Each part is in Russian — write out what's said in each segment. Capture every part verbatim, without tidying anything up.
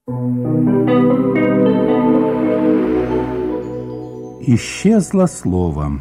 Исчезло слово.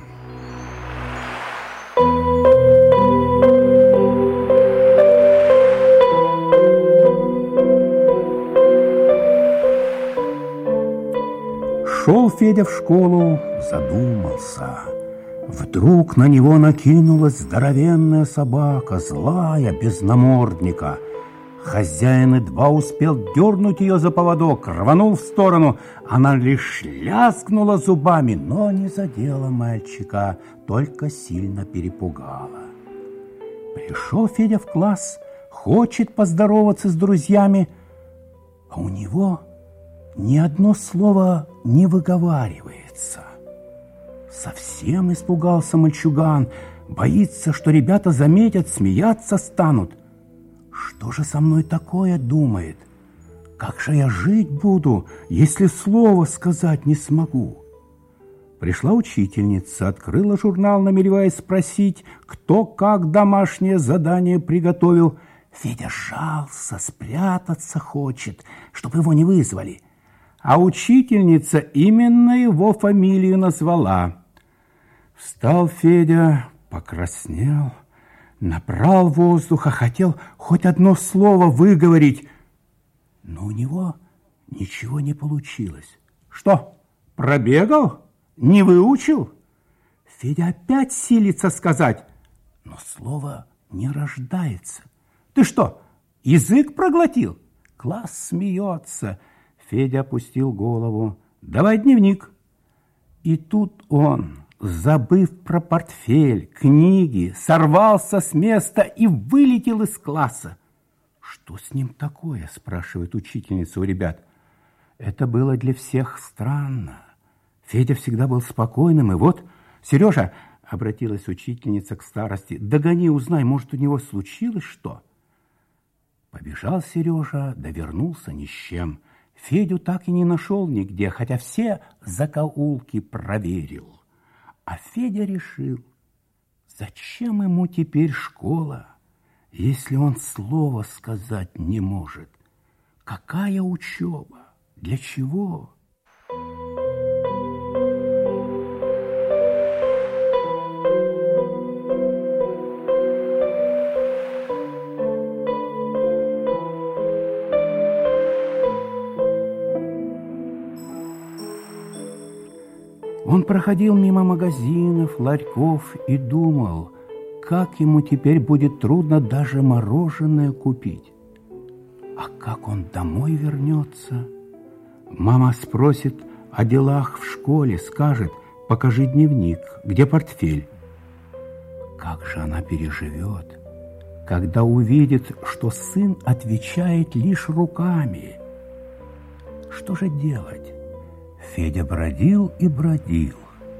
Шел Федя в школу, задумался. Вдруг на него накинулась здоровенная собака, злая, без намордника. Хозяин едва успел дернуть ее за поводок, рванул в сторону. Она лишь лязгнула зубами, но не задела мальчика, только сильно перепугала. Пришел Федя в класс, хочет поздороваться с друзьями, а у него ни одно слово не выговаривается. Совсем испугался мальчуган, боится, что ребята заметят, смеяться станут. Что же со мной такое, думает? Как же я жить буду, если слово сказать не смогу? Пришла учительница, открыла журнал, намереваясь спросить, кто как домашнее задание приготовил. Федя сжался, спрятаться хочет, чтобы его не вызвали. А учительница именно его фамилию назвала. Встал Федя, покраснел, набрал воздуха, хотел хоть одно слово выговорить, но у него ничего не получилось. Что, пробегал? Не выучил? Федя опять силится сказать, но слово не рождается. Ты что, язык проглотил? Класс смеется. Федя опустил голову. Давай дневник. И тут он, забыв про портфель, книги, сорвался с места и вылетел из класса. Что с ним такое, спрашивает учительница у ребят. Это было для всех странно. Федя всегда был спокойным, и вот... Сережа, обратилась учительница к старости, догони, узнай, может, у него случилось что? Побежал Сережа, да вернулся ни с чем. Федю так и не нашел нигде, хотя все закоулки проверил. А Федя решил, зачем ему теперь школа, если он слова сказать не может? Какая учеба? Для чего? Он проходил мимо магазинов, ларьков и думал, как ему теперь будет трудно даже мороженое купить. А как он домой вернется? Мама спросит о делах в школе, скажет, покажи дневник, где портфель. Как же она переживет, когда увидит, что сын отвечает лишь руками? Что же делать? Федя бродил и бродил.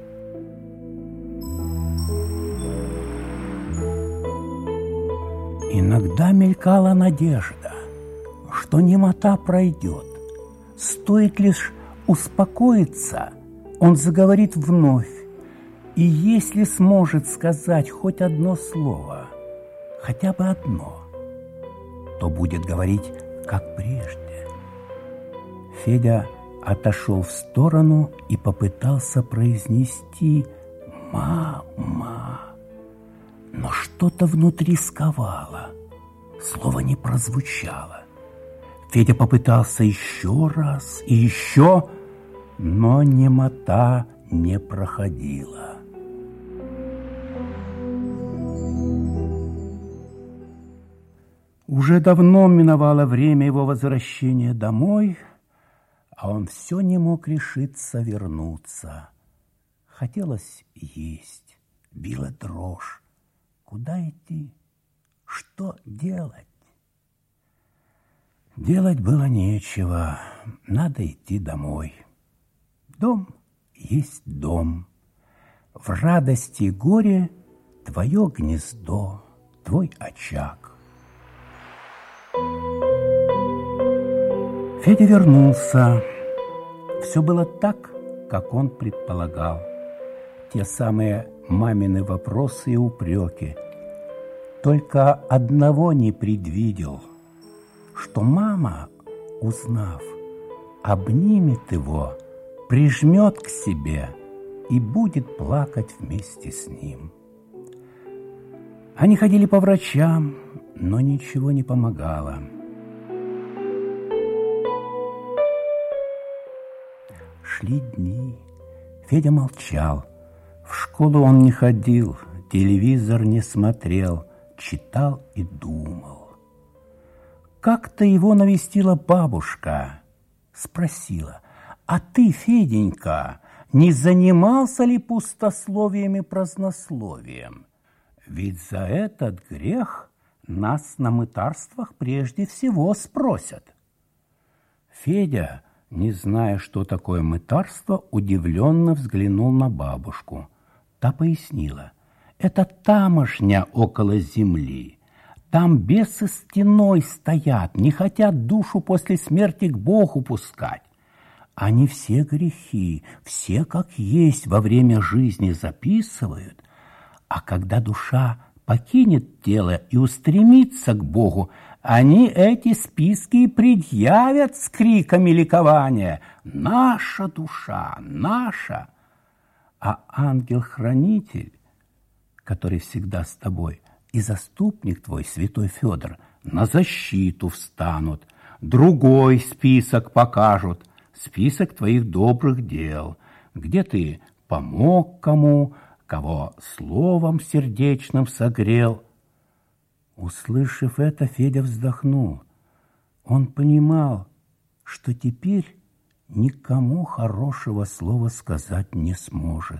Иногда мелькала надежда, что немота пройдет. Стоит лишь успокоиться, он заговорит вновь. И если сможет сказать хоть одно слово, хотя бы одно, то будет говорить, как прежде. Федя отошел в сторону и попытался произнести «мама». Но что-то внутри сковало, слово не прозвучало. Федя попытался еще раз и еще, но немота не проходила. Уже давно миновало время его возвращения домой, а он все не мог решиться вернуться. Хотелось есть, била дрожь. Куда идти? Что делать? Делать было нечего, надо идти домой. Дом есть дом. В радости и горе твое гнездо, твой очаг. Федя вернулся. Все было так, как он предполагал. Те самые мамины вопросы и упреки. Только одного не предвидел, что мама узнав, обнимет его, прижмет к себе и будет плакать вместе с ним. Они ходили по врачам, но ничего не помогало. Шли дни. Федя молчал. В школу он не ходил, телевизор не смотрел, читал и думал. Как-то его навестила бабушка, спросила: «А ты, Феденька, не занимался ли пустословием и празднословием? Ведь за этот грех нас на мытарствах прежде всего спросят». Федя, не зная, что такое мытарство, удивленно взглянул на бабушку. Та пояснила: «Это тамошня около земли. Там бесы стеной стоят, не хотят душу после смерти к Богу пускать. Они все грехи, все как есть во время жизни записывают, а когда душа покинет тело и устремится к Богу, они эти списки и предъявят с криками ликования: «Наша душа, наша!» А ангел-хранитель, который всегда с тобой, и заступник твой, святой Федор, на защиту встанут, другой список покажут, список твоих добрых дел, где ты помог кому, кого словом сердечным согрел». Услышав это, Федя вздохнул. Он понимал, что теперь никому хорошего слова сказать не сможет.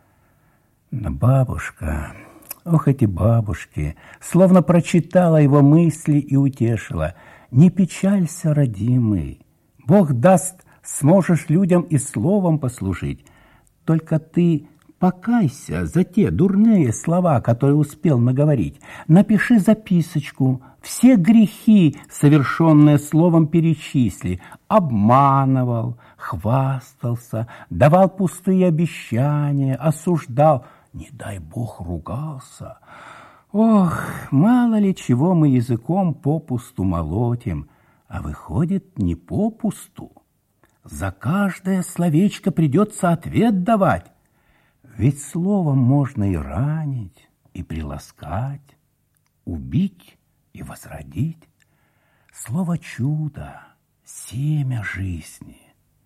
Но бабушка, ох, эти бабушки, словно прочитала его мысли и утешила: «Не печалься, родимый, Бог даст, сможешь людям и словом послужить. Только ты покайся за те дурные слова, которые успел наговорить. Напиши записочку, все грехи, совершенные словом, перечисли. Обманывал, хвастался, давал пустые обещания, осуждал, не дай Бог, ругался. Ох, мало ли чего мы языком попусту молотим, а выходит, не попусту. За каждое словечко придется ответ давать. Ведь словом можно и ранить, и приласкать, убить и возродить. Слово чудо, семя жизни.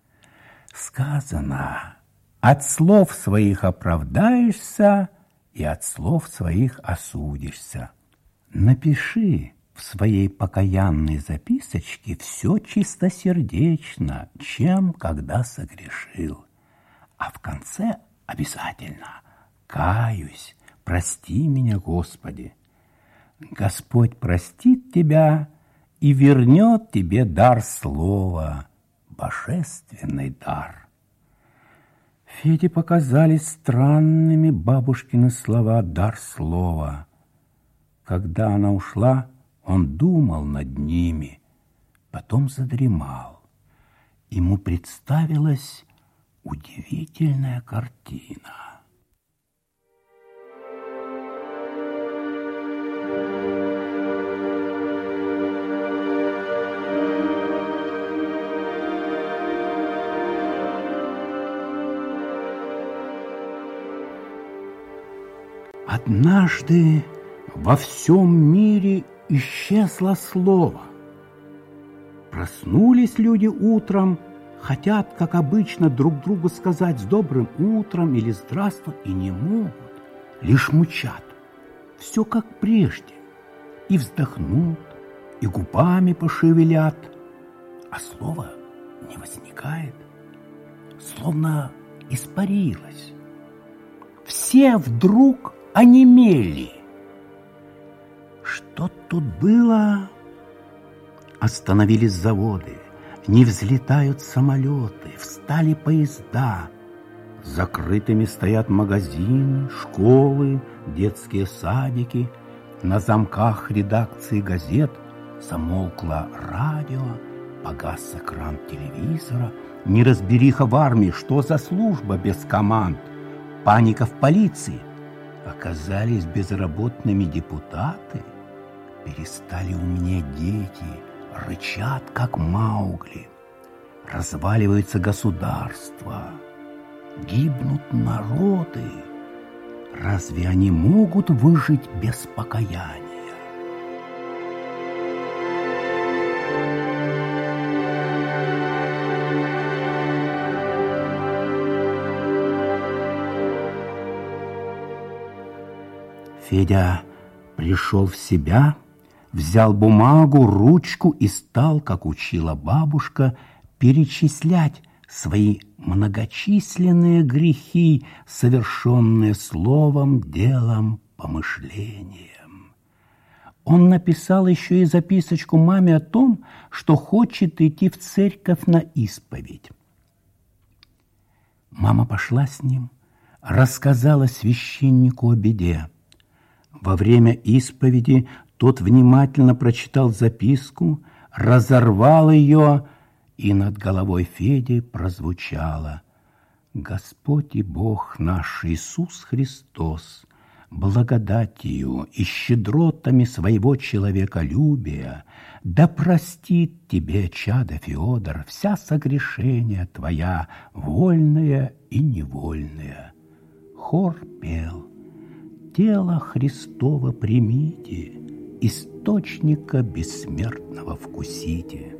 Сказано: от слов своих оправдаешься, и от слов своих осудишься. Напиши в своей покаянной записочке все чистосердечно, чем когда согрешил. А в конце обязательно: каюсь, прости меня, Господи. Господь простит тебя и вернет тебе дар слова, божественный дар. Феде показались странными бабушкины слова «дар слова». Когда она ушла, он думал над ними, потом задремал. Ему представилась удивительная картина. Однажды во всем мире исчезло слово. Проснулись люди утром, хотят, как обычно, друг другу сказать с добрым утром или здравствуй, и не могут, лишь мучат. Все как прежде, и вздохнут, и губами пошевелят, а слово не возникает, словно испарилось. Все вдруг онемели. Что тут было? Остановились заводы, не взлетают самолеты, встали поезда. Закрытыми стоят магазины, школы, детские садики. На замках редакции газет замолкло радио, погас экран телевизора. Неразбериха в армии, что за служба без команд. Паника в полиции. Оказались безработными депутаты. Перестали умнеть дети, рычат, как Маугли. Разваливаются государства, гибнут народы. Разве они могут выжить без покаяния? Федя пришел в себя, взял бумагу, ручку и стал, как учила бабушка, перечислять свои многочисленные грехи, совершенные словом, делом, помышлением. Он написал еще и записочку маме о том, что хочет идти в церковь на исповедь. Мама пошла с ним, рассказала священнику о беде. Во время исповеди тот внимательно прочитал записку, разорвал ее, и над головой Феди прозвучало: «Господь и Бог наш Иисус Христос, благодатью и щедротами своего человеколюбия да простит тебе, чадо Феодор, вся согрешения твоя, вольная и невольная». Хор пел: «Тело Христово примите, источника бессмертного вкусите».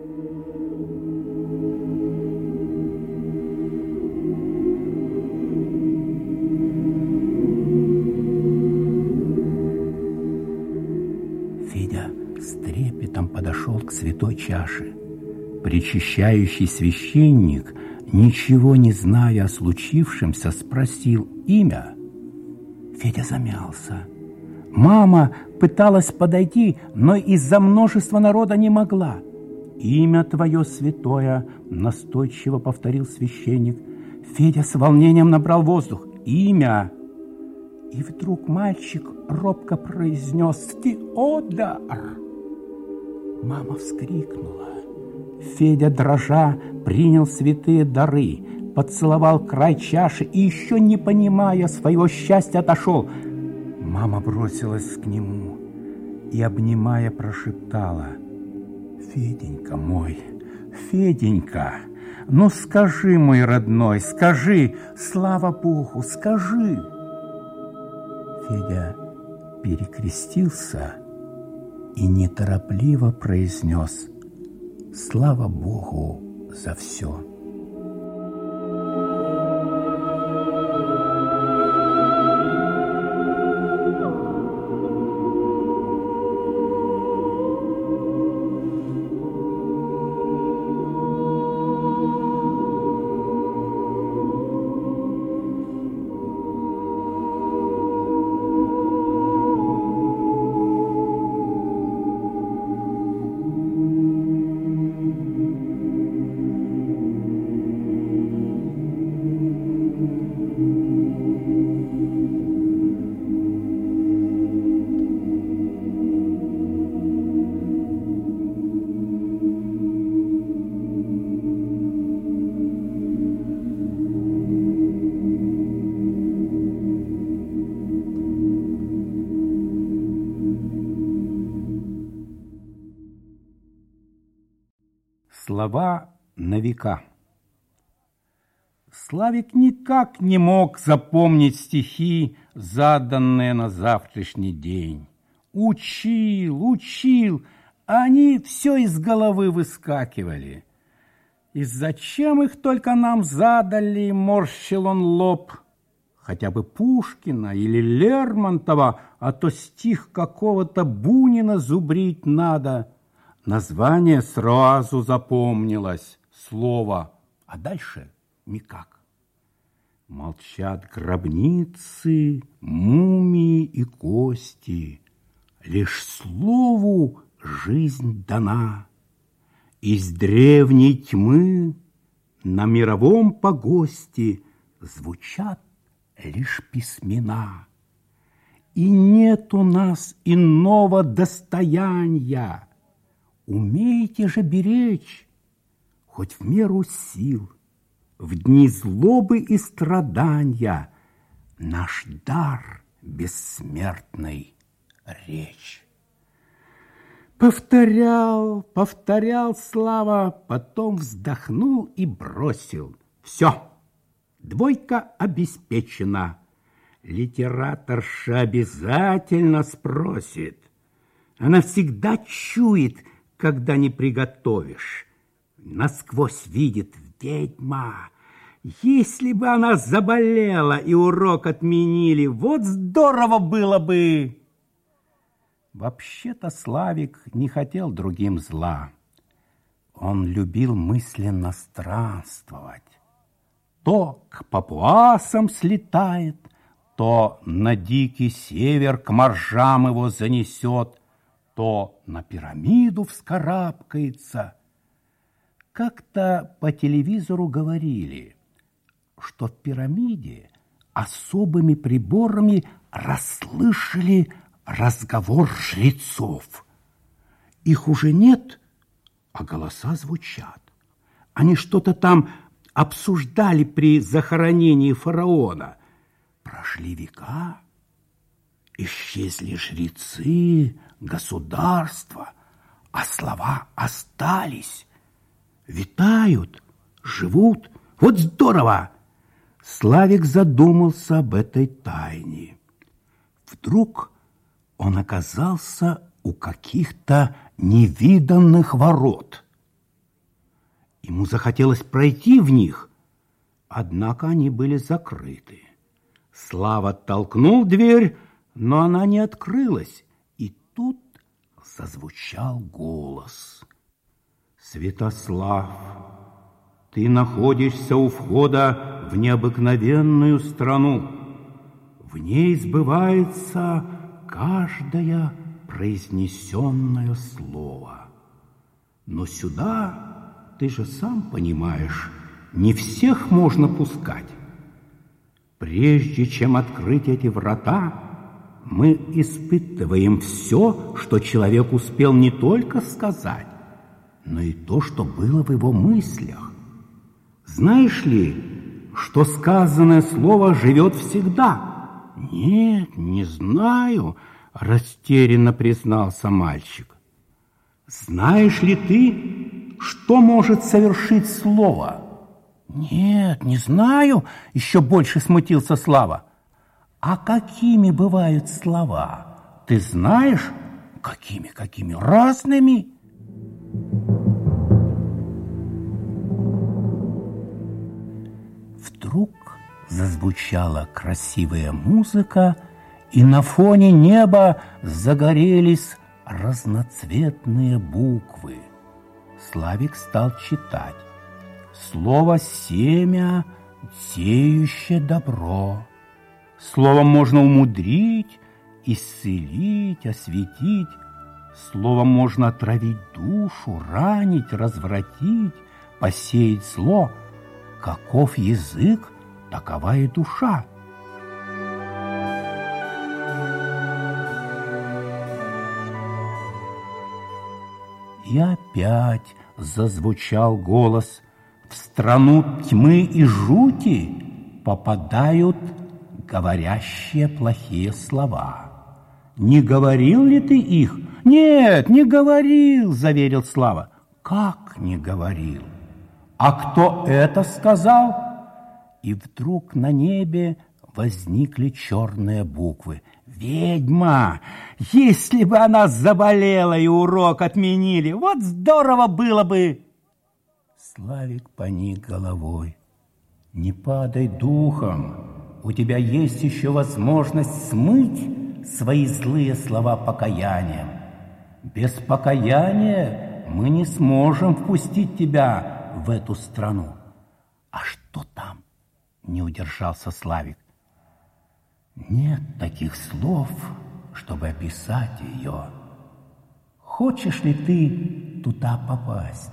Федя с трепетом подошел к святой чаше. Причащающий священник, ничего не зная о случившемся, спросил имя. Федя замялся. Мама пыталась подойти, но из-за множества народа не могла. «Имя твое святое», — настойчиво повторил священник. Федя с волнением набрал воздух. «Имя». И вдруг мальчик робко произнес: «Феодор». Мама вскрикнула. Федя, дрожа, принял святые дары, поцеловал край чаши и, еще не понимая своего счастья, отошел. Мама бросилась к нему и, обнимая, прошептала: «Феденька мой, Феденька, ну скажи, мой родной, скажи, слава Богу, скажи». Федя перекрестился и неторопливо произнес: «Слава Богу за все». Слова на века. Славик никак не мог запомнить стихи, заданные на завтрашний день. Учил, учил, а они все из головы выскакивали. И зачем их только нам задали, морщил он лоб. Хотя бы Пушкина или Лермонтова, а то стих какого-то Бунина зубрить надо. Название сразу запомнилось, слово, а дальше никак. Молчат гробницы, мумии и кости, лишь слову жизнь дана. Из древней тьмы на мировом погосте звучат лишь письмена. И нет у нас иного достояния. Умейте же беречь, хоть в меру сил, в дни злобы и страдания, наш дар бессмертный речь. Повторял, повторял Слава, потом вздохнул и бросил. Все, двойка обеспечена. Литераторша обязательно спросит. Она всегда чует, когда не приготовишь. Насквозь видит: ведьма. Если бы она заболела и урок отменили, вот здорово было бы. Вообще-то Славик не хотел другим зла. Он любил мысленно странствовать. То к папуасам слетает, то на дикий север к моржам его занесет, то на пирамиду вскарабкается. Как-то по телевизору говорили, что в пирамиде особыми приборами расслышали разговор жрецов. Их уже нет, а голоса звучат. Они что-то там обсуждали при захоронении фараона. Прошли века, исчезли жрецы, государства, а слова остались. Витают, живут. Вот здорово! Славик задумался об этой тайне. Вдруг он оказался у каких-то невиданных ворот. Ему захотелось пройти в них, однако они были закрыты. Слава толкнул дверь, но она не открылась, и тут зазвучал голос. «Святослав, ты находишься у входа в необыкновенную страну. В ней сбывается каждое произнесенное слово. Но сюда, ты же сам понимаешь, не всех можно пускать. Прежде чем открыть эти врата, мы испытываем все, что человек успел не только сказать, но и то, что было в его мыслях. Знаешь ли, что сказанное слово живет всегда?» «Нет, не знаю», — растерянно признался мальчик. «Знаешь ли ты, что может совершить слово?» «Нет, не знаю», — еще больше смутился Слава. «А какими бывают слова? Ты знаешь?» «Какими, какими? Разными?» Вдруг зазвучала красивая музыка, и на фоне неба загорелись разноцветные буквы. Славик стал читать. Слово «семя», сеющее добро. Словом можно умудрить, исцелить, осветить. Словом можно отравить душу, ранить, развратить, посеять зло. Каков язык, такова и душа. И опять зазвучал голос. В страну тьмы и жути попадают говорящие плохие слова. Не говорил ли ты их? Нет, не говорил, заверил Слава. Как не говорил? А кто это сказал? И вдруг на небе возникли черные буквы. Ведьма! Если бы она заболела и урок отменили, вот здорово было бы! Славик поник головой. Не падай духом. У тебя есть еще возможность смыть свои злые слова покаянием. Без покаяния мы не сможем впустить тебя в эту страну. А что там? Не удержался Славик. Нет таких слов, чтобы описать ее. Хочешь ли ты туда попасть?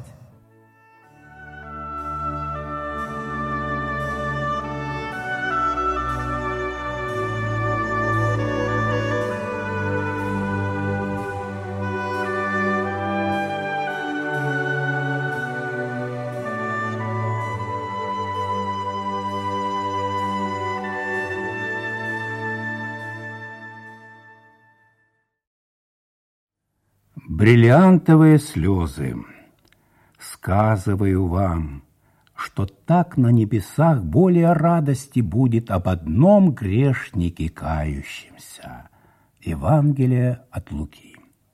Бриллиантовые слезы, сказываю вам, что так на небесах более радости будет об одном грешнике кающемся. Евангелие от Луки.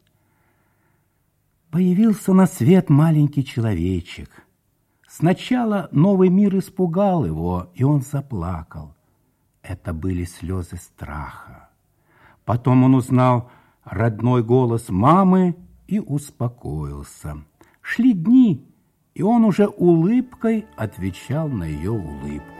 Появился на свет маленький человечек. Сначала новый мир испугал его, и он заплакал. Это были слезы страха. Потом он узнал родной голос мамы и успокоился. Шли дни, и он уже улыбкой отвечал на ее улыбку.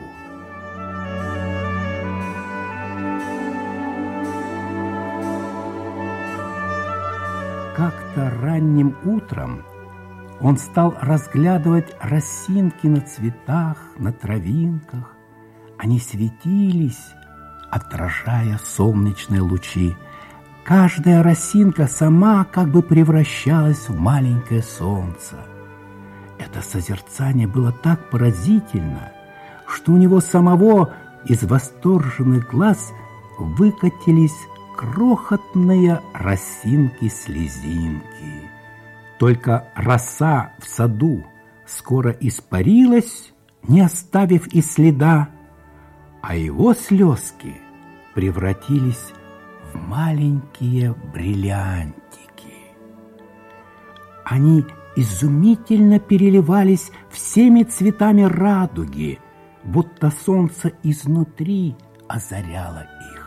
Как-то ранним утром он стал разглядывать росинки на цветах, на травинках. Они светились, отражая солнечные лучи. Каждая росинка сама как бы превращалась в маленькое солнце. Это созерцание было так поразительно, что у него самого из восторженных глаз выкатились крохотные росинки-слезинки. Только роса в саду скоро испарилась, не оставив и следа, а его слезки превратились в маленькие бриллиантики. Они изумительно переливались всеми цветами радуги, будто солнце изнутри озаряло их.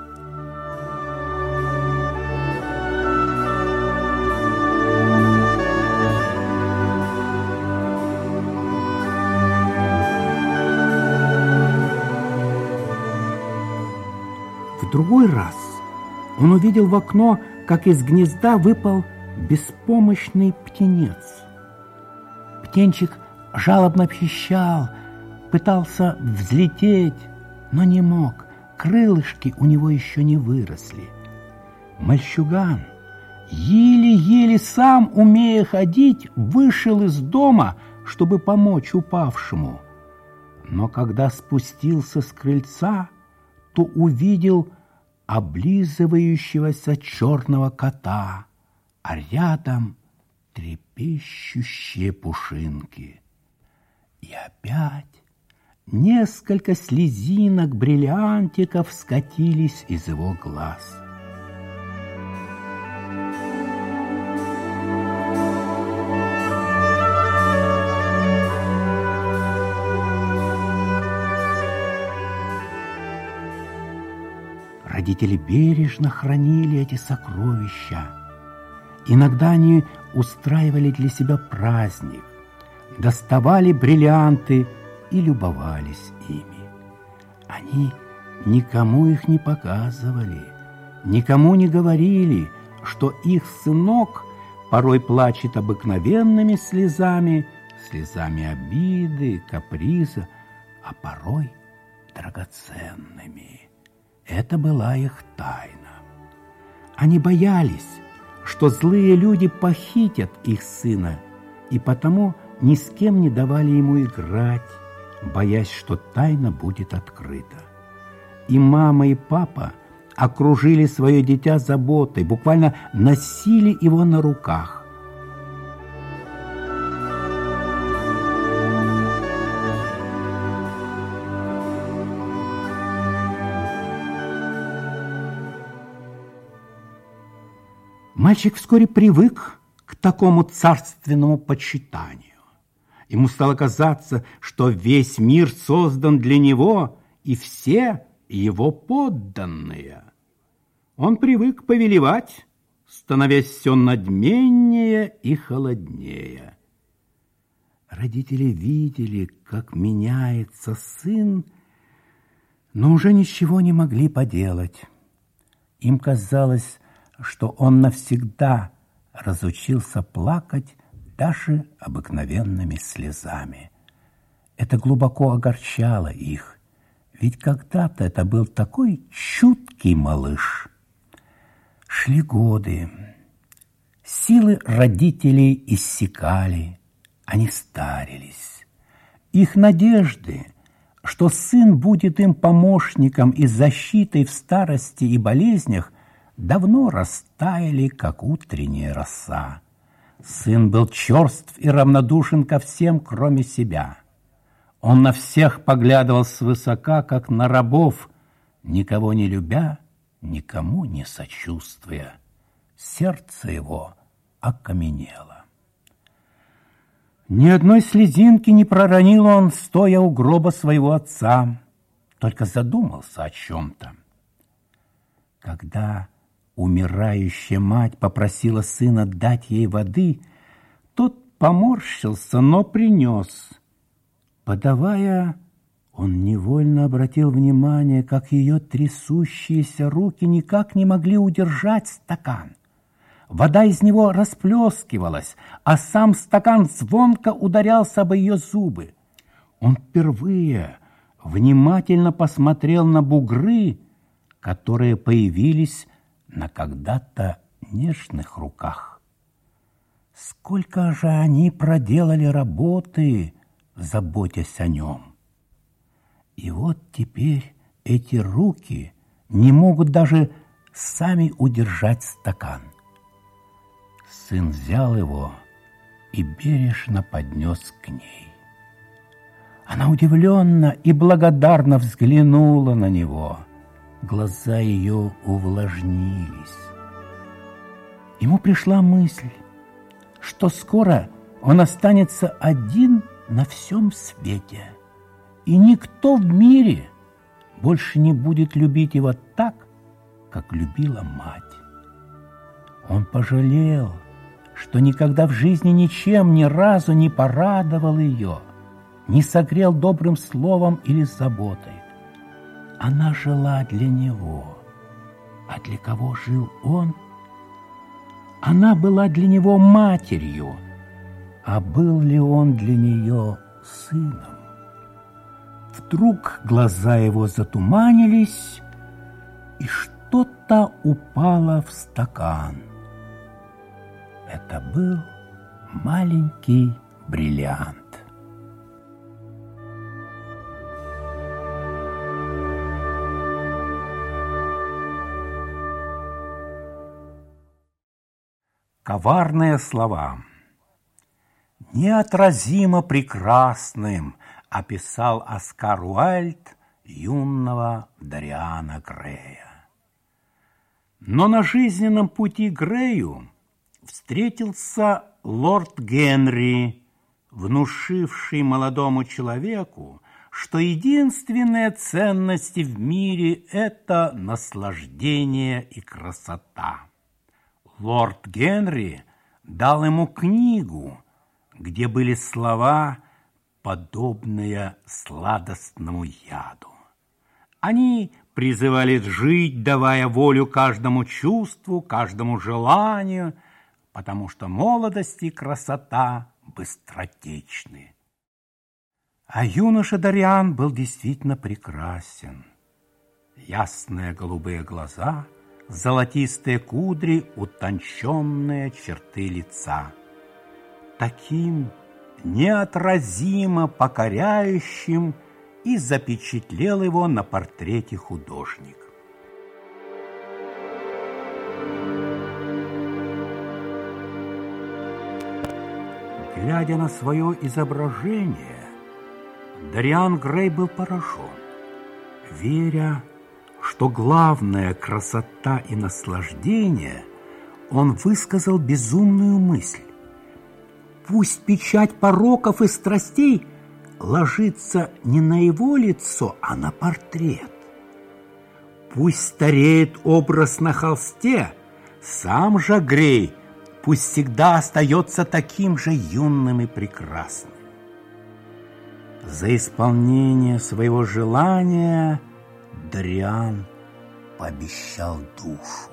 В другой раз он увидел в окно, как из гнезда выпал беспомощный птенец. Птенчик жалобно пищал, пытался взлететь, но не мог. Крылышки у него еще не выросли. Мальчуган, еле-еле сам, умея ходить, вышел из дома, чтобы помочь упавшему. Но когда спустился с крыльца, то увидел облизывающегося черного кота, а рядом трепещущие пушинки. И опять несколько слезинок бриллиантиков скатились из его глаз. Родители бережно хранили эти сокровища. Иногда они устраивали для себя праздник, доставали бриллианты и любовались ими. Они никому их не показывали, никому не говорили, что их сынок порой плачет обыкновенными слезами, слезами обиды, каприза, а порой драгоценными. Это была их тайна. Они боялись, что злые люди похитят их сына, и потому ни с кем не давали ему играть, боясь, что тайна будет открыта. И мама, и папа окружили свое дитя заботой, буквально носили его на руках. Мальчик вскоре привык к такому царственному почитанию. Ему стало казаться, что весь мир создан для него, и все его подданные. Он привык повелевать, становясь все надменнее и холоднее. Родители видели, как меняется сын, но уже ничего не могли поделать. Им казалось, что он навсегда разучился плакать даже обыкновенными слезами. Это глубоко огорчало их, ведь когда-то это был такой чуткий малыш. Шли годы, силы родителей иссякали, они старились. Их надежды, что сын будет им помощником и защитой в старости и болезнях, давно растаяли, как утренняя роса. Сын был черств и равнодушен ко всем, кроме себя. Он на всех поглядывал свысока, как на рабов, никого не любя, никому не сочувствуя. Сердце его окаменело. Ни одной слезинки не проронил он, стоя у гроба своего отца, только задумался о чем-то. Когда умирающая мать попросила сына дать ей воды, тот поморщился, но принес. Подавая, он невольно обратил внимание, как ее трясущиеся руки никак не могли удержать стакан. Вода из него расплескивалась, а сам стакан звонко ударялся об ее зубы. Он впервые внимательно посмотрел на бугры, которые появились на когда-то нежных руках. Сколько же они проделали работы, заботясь о нем. И вот теперь эти руки не могут даже сами удержать стакан. Сын взял его и бережно поднес к ней. Она удивленно и благодарно взглянула на него. Глаза ее увлажнились. Ему пришла мысль, что скоро он останется один на всем свете, и никто в мире больше не будет любить его так, как любила мать. Он пожалел, что никогда в жизни ничем ни разу не порадовал ее, не согрел добрым словом или заботой. Она жила для него, а для кого жил он? Она была для него матерью, а был ли он для нее сыном? Вдруг глаза его затуманились, и что-то упало в стакан. Это был маленький бриллиант. Коварные слова. Неотразимо прекрасным описал Оскар Уайльд юного Дориана Грея. Но на жизненном пути Грею встретился лорд Генри, внушивший молодому человеку, что единственные ценности в мире – это наслаждение и красота. Лорд Генри дал ему книгу, где были слова, подобные сладостному яду. Они призывали жить, давая волю каждому чувству, каждому желанию, потому что молодость и красота быстротечны. А юноша Дориан был действительно прекрасен. Ясные голубые глаза, золотистые кудри, утонченные черты лица. Таким неотразимо покоряющим и запечатлел его на портрете художник. Глядя на свое изображение, Дориан Грей был поражен, веря, что главная красота и наслаждение, он высказал безумную мысль. Пусть печать пороков и страстей ложится не на его лицо, а на портрет. Пусть стареет образ на холсте, сам же Грей пусть всегда остается таким же юным и прекрасным. За исполнение своего желания Дориан пообещал душу.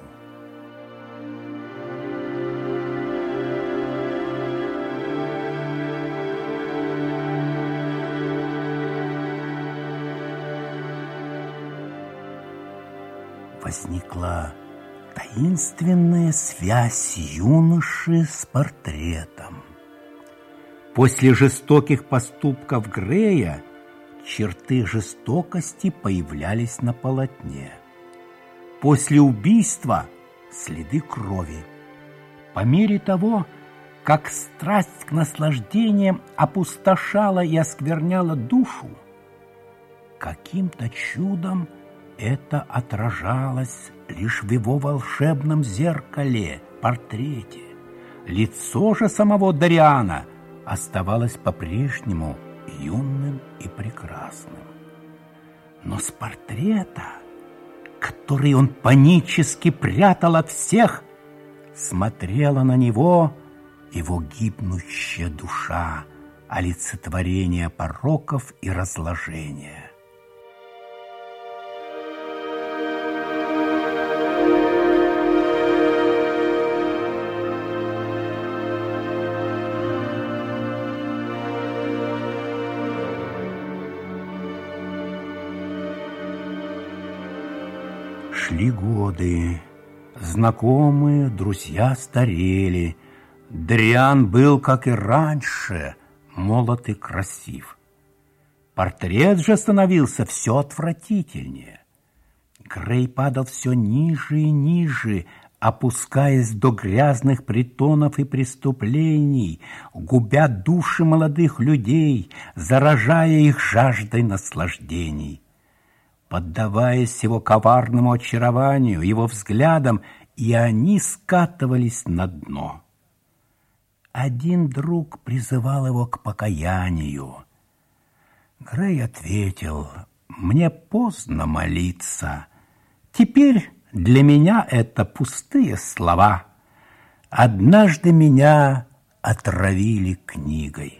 Возникла таинственная связь юноши с портретом. После жестоких поступков Грея черты жестокости появлялись на полотне. После убийства следы крови. По мере того, как страсть к наслаждениям опустошала и оскверняла душу, каким-то чудом это отражалось лишь в его волшебном зеркале, портрете. Лицо же самого Дориана оставалось по-прежнему юным и прекрасным. Но с портрета, который он панически прятал от всех, смотрела на него его гибнущая душа, олицетворение пороков и разложения. Шли годы, знакомые, друзья старели. Дориан был, как и раньше, молод и красив. Портрет же становился все отвратительнее. Грей падал все ниже и ниже, опускаясь до грязных притонов и преступлений, губя души молодых людей, заражая их жаждой наслаждений. Поддаваясь его коварному очарованию, его взглядам, и они скатывались на дно. Один друг призывал его к покаянию. Грей ответил: «Мне поздно молиться. Теперь для меня это пустые слова. Однажды меня отравили книгой».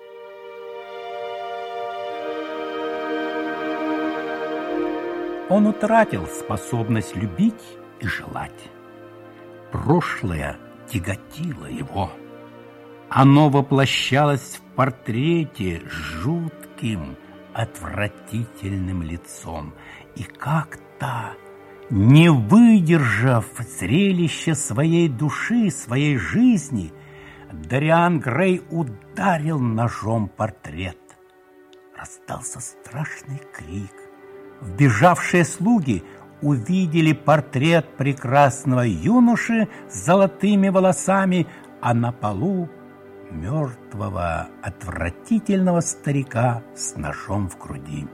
Он утратил способность любить и желать. Прошлое тяготило его. Оно воплощалось в портрете с жутким, отвратительным лицом. И как-то, не выдержав зрелища своей души, своей жизни, Дориан Грей ударил ножом портрет. Раздался страшный крик. Вбежавшие слуги увидели портрет прекрасного юноши с золотыми волосами, а на полу мертвого, отвратительного старика с ножом в груди.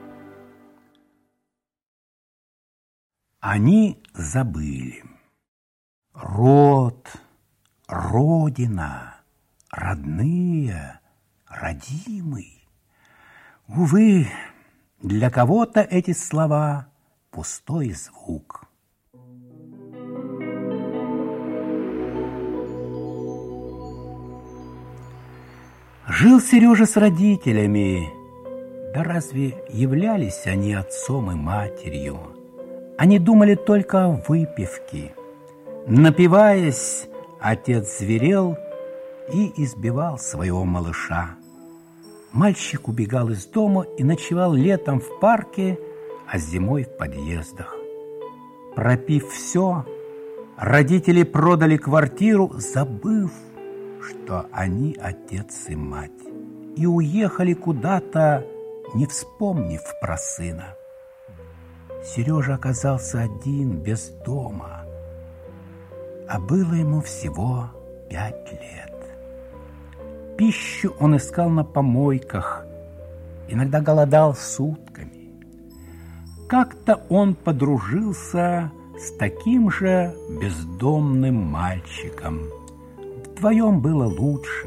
Они забыли. Род, родина, родные, родимый. Увы, для кого-то эти слова — пустой звук. Жил Сережа с родителями. Да разве являлись они отцом и матерью? Они думали только о выпивке. Напиваясь, отец зверел и избивал своего малыша. Мальчик убегал из дома и ночевал летом в парке, а зимой в подъездах. Пропив все, родители продали квартиру, забыв, что они отец и мать, и уехали куда-то, не вспомнив про сына. Сережа оказался один, без дома, а было ему всего пять лет. Пищу он искал на помойках, иногда голодал сутками. Как-то он подружился с таким же бездомным мальчиком. Вдвоем было лучше.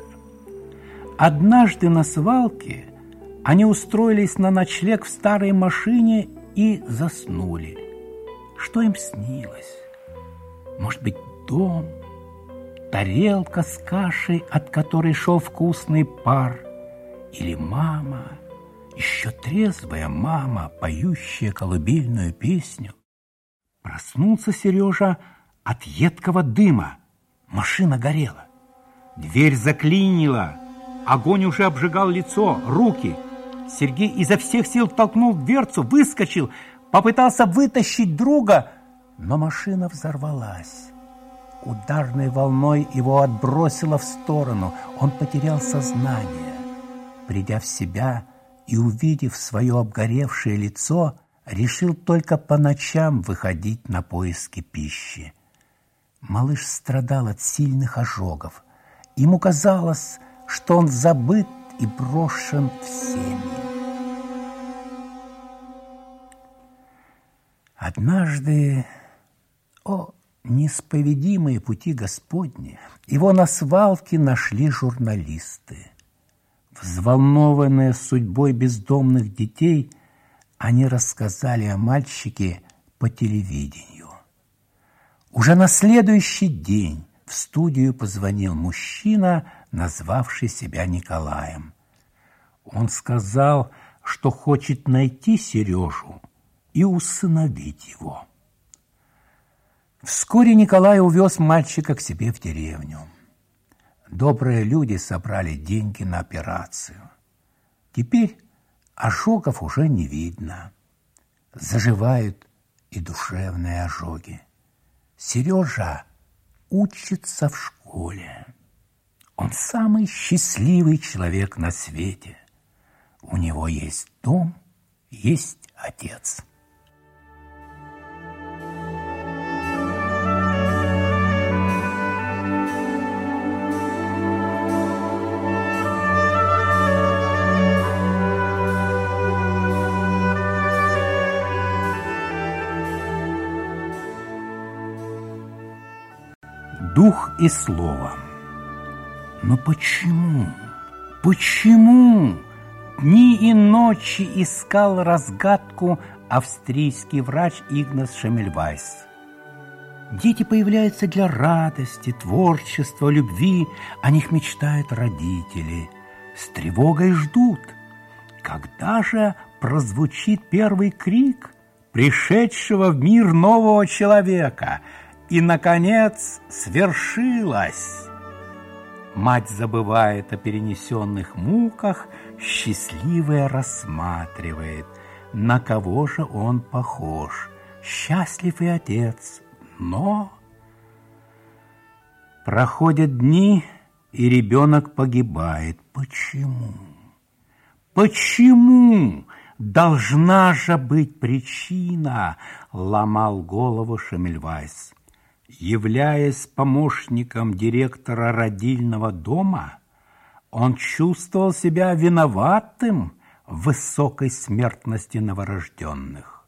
Однажды на свалке они устроились на ночлег в старой машине и заснули. Что им снилось? Может быть, дом? Тарелка с кашей, от которой шел вкусный пар, или мама, еще трезвая мама, поющая колыбельную песню. Проснулся Сережа от едкого дыма. Машина горела. Дверь заклинила. Огонь уже обжигал лицо, руки. Сергей изо всех сил толкнул дверцу, выскочил, попытался вытащить друга, но машина взорвалась. Ударной волной его отбросило в сторону. Он потерял сознание. Придя в себя и увидев свое обгоревшее лицо, решил только по ночам выходить на поиски пищи. Малыш страдал от сильных ожогов. Ему казалось, что он забыт и брошен всеми. Однажды, о, неисповедимые пути Господни, его на свалке нашли журналисты. Взволнованные судьбой бездомных детей, они рассказали о мальчике по телевидению. Уже на следующий день в студию позвонил мужчина, назвавший себя Николаем. Он сказал, что хочет найти Сережу и усыновить его. Вскоре Николай увез мальчика к себе в деревню. Добрые люди собрали деньги на операцию. Теперь ожогов уже не видно. Заживают и душевные ожоги. Сережа учится в школе. Он самый счастливый человек на свете. У него есть дом, есть отец. Дух и слово. Но почему? Почему дни и ночи искал разгадку австрийский врач Игнас Шеммельвайс? Дети появляются для радости, творчества, любви. О них мечтают родители. С тревогой ждут. Когда же прозвучит первый крик пришедшего в мир нового человека? И, наконец, свершилось. Мать забывает о перенесенных муках, счастливая рассматривает, на кого же он похож. Счастлив и отец, но проходят дни, и ребенок погибает. Почему? Почему? Должна же быть причина, ломал голову Шеммельвайс. Являясь помощником директора родильного дома, он чувствовал себя виноватым в высокой смертности новорожденных.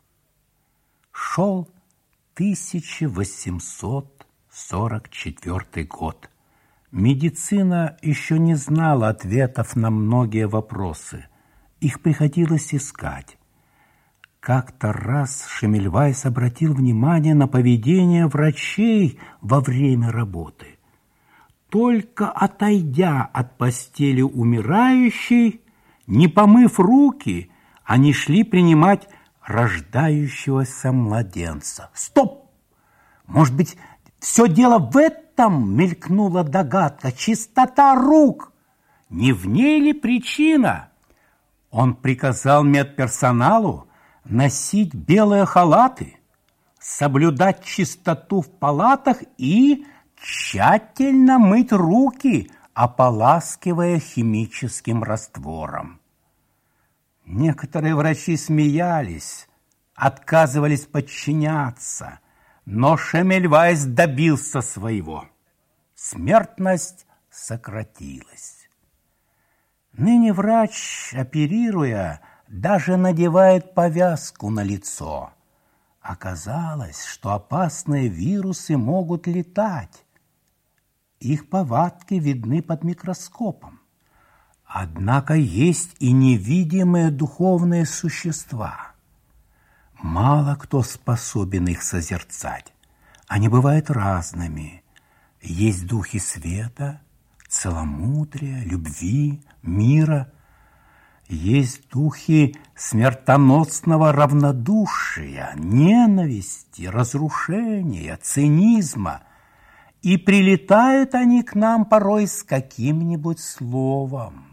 Шел тысяча восемьсот сорок четвёртый год. Медицина еще не знала ответов на многие вопросы. Их приходилось искать. Как-то раз Шеммельвайс обратил внимание на поведение врачей во время работы. Только отойдя от постели умирающей, не помыв руки, они шли принимать рождающегося младенца. Стоп! Может быть, все дело в этом, мелькнула догадка, чистота рук. Не в ней ли причина? Он приказал медперсоналу носить белые халаты, соблюдать чистоту в палатах и тщательно мыть руки, ополаскивая химическим раствором. Некоторые врачи смеялись, отказывались подчиняться, но Шеммельвайс добился своего. Смертность сократилась. Ныне врач, оперируя, даже надевает повязку на лицо. Оказалось, что опасные вирусы могут летать. Их повадки видны под микроскопом. Однако есть и невидимые духовные существа. Мало кто способен их созерцать. Они бывают разными. Есть духи света, целомудрия, любви, мира. Есть духи смертоносного равнодушия, ненависти, разрушения, цинизма. И прилетают они к нам порой с каким-нибудь словом.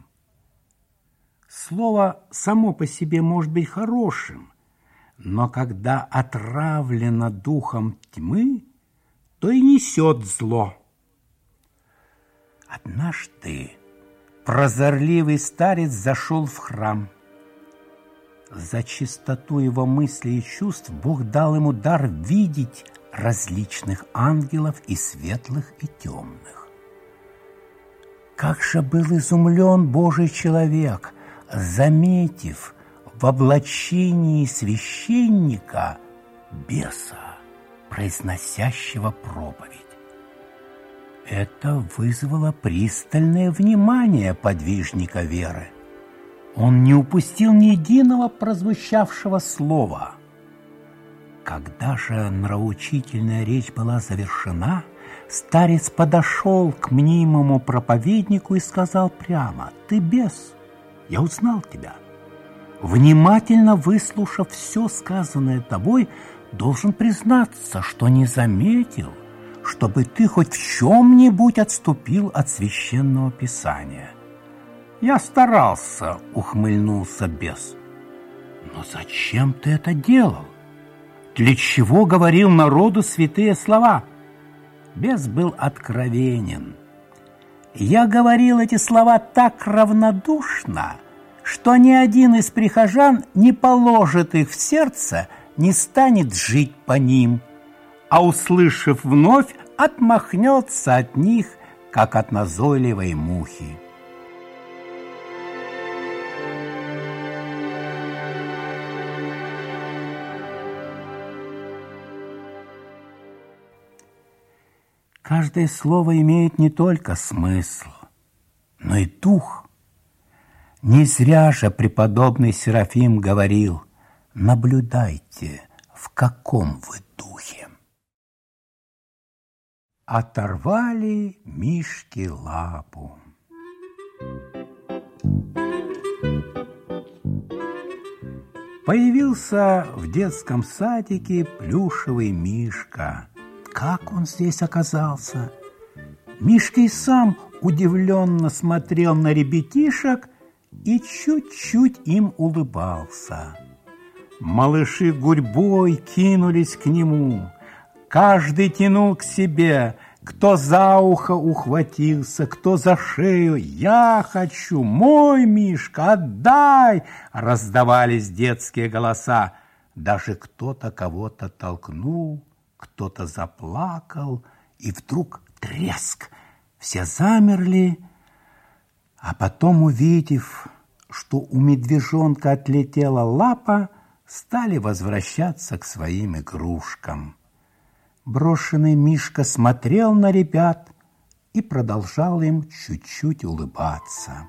Слово само по себе может быть хорошим, но когда отравлено духом тьмы, то и несет зло. Однажды прозорливый старец зашел в храм. За чистоту его мыслей и чувств Бог дал ему дар видеть различных ангелов и светлых, и темных. Как же был изумлен Божий человек, заметив в облачении священника беса, произносящего проповедь. Это вызвало пристальное внимание подвижника веры. Он не упустил ни единого прозвучавшего слова. Когда же нравоучительная речь была завершена, старец подошел к мнимому проповеднику и сказал прямо: «Ты бес, я узнал тебя. Внимательно выслушав все сказанное тобой, должен признаться, что не заметил, чтобы ты хоть в чем-нибудь отступил от священного писания». «Я старался», — ухмыльнулся бес. «Но зачем ты это делал? Для чего говорил народу святые слова?» Бес был откровенен. «Я говорил эти слова так равнодушно, что ни один из прихожан не положит их в сердце, не станет жить по ним, а, услышав вновь, отмахнется от них, как от назойливой мухи». Каждое слово имеет не только смысл, но и дух. Не зря же преподобный Серафим говорил: «Наблюдайте, в каком вы духе». Оторвали Мишке лапу. Появился в детском садике плюшевый Мишка. Как он здесь оказался? Мишка и сам удивленно смотрел на ребятишек и чуть-чуть им улыбался. Малыши гурьбой кинулись к нему. Каждый тянул к себе, кто за ухо ухватился, кто за шею. «Я хочу, мой Мишка, отдай!» Раздавались детские голоса. Даже кто-то кого-то толкнул, кто-то заплакал, и вдруг треск. Все замерли, а потом, увидев, что у медвежонка отлетела лапа, стали возвращаться к своим игрушкам. Брошенный Мишка смотрел на ребят и продолжал им чуть-чуть улыбаться.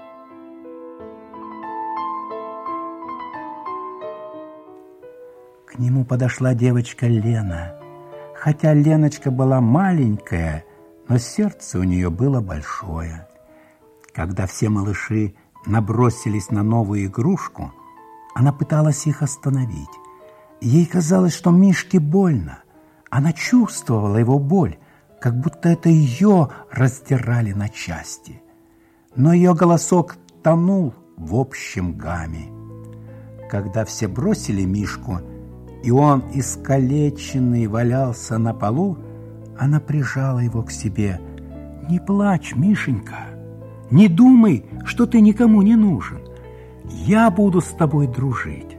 К нему подошла девочка Лена. Хотя Леночка была маленькая, но сердце у нее было большое. Когда все малыши набросились на новую игрушку, она пыталась их остановить. Ей казалось, что Мишке больно. Она чувствовала его боль, как будто это ее раздирали на части. Но ее голосок тонул в общем гамме. Когда все бросили Мишку, и он, искалеченный, валялся на полу, она прижала его к себе. «Не плачь, Мишенька, не думай, что ты никому не нужен. Я буду с тобой дружить».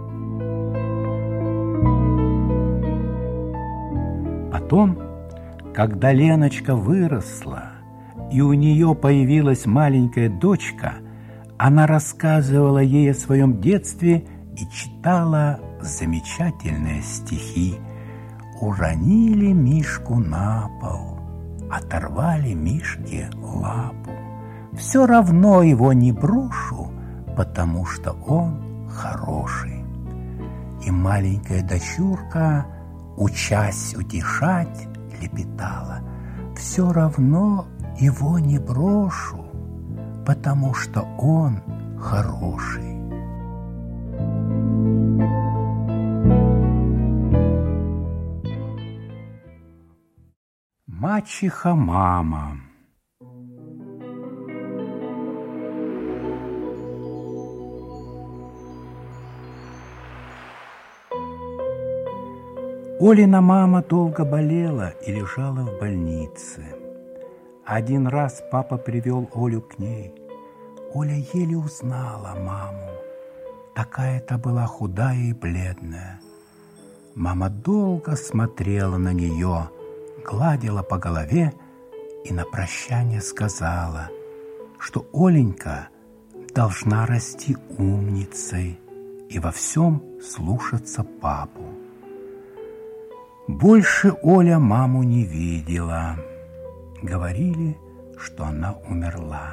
Потом, когда Леночка выросла, и у нее появилась маленькая дочка, она рассказывала ей о своем детстве и читала замечательные стихи. Уронили Мишку на пол, оторвали Мишке лапу. Все равно его не брошу, потому что он хороший. И маленькая дочурка, учась утешать, лепетала: все равно его не брошу, потому что он хороший. Мачеха-мама. Олина мама долго болела и лежала в больнице. Один раз папа привел Олю к ней. Оля еле узнала маму. Такая-то была худая и бледная. Мама долго смотрела на нее, гладила по голове и на прощание сказала, что Оленька должна расти умницей и во всем слушаться папу. Больше Оля маму не видела. Говорили, что она умерла.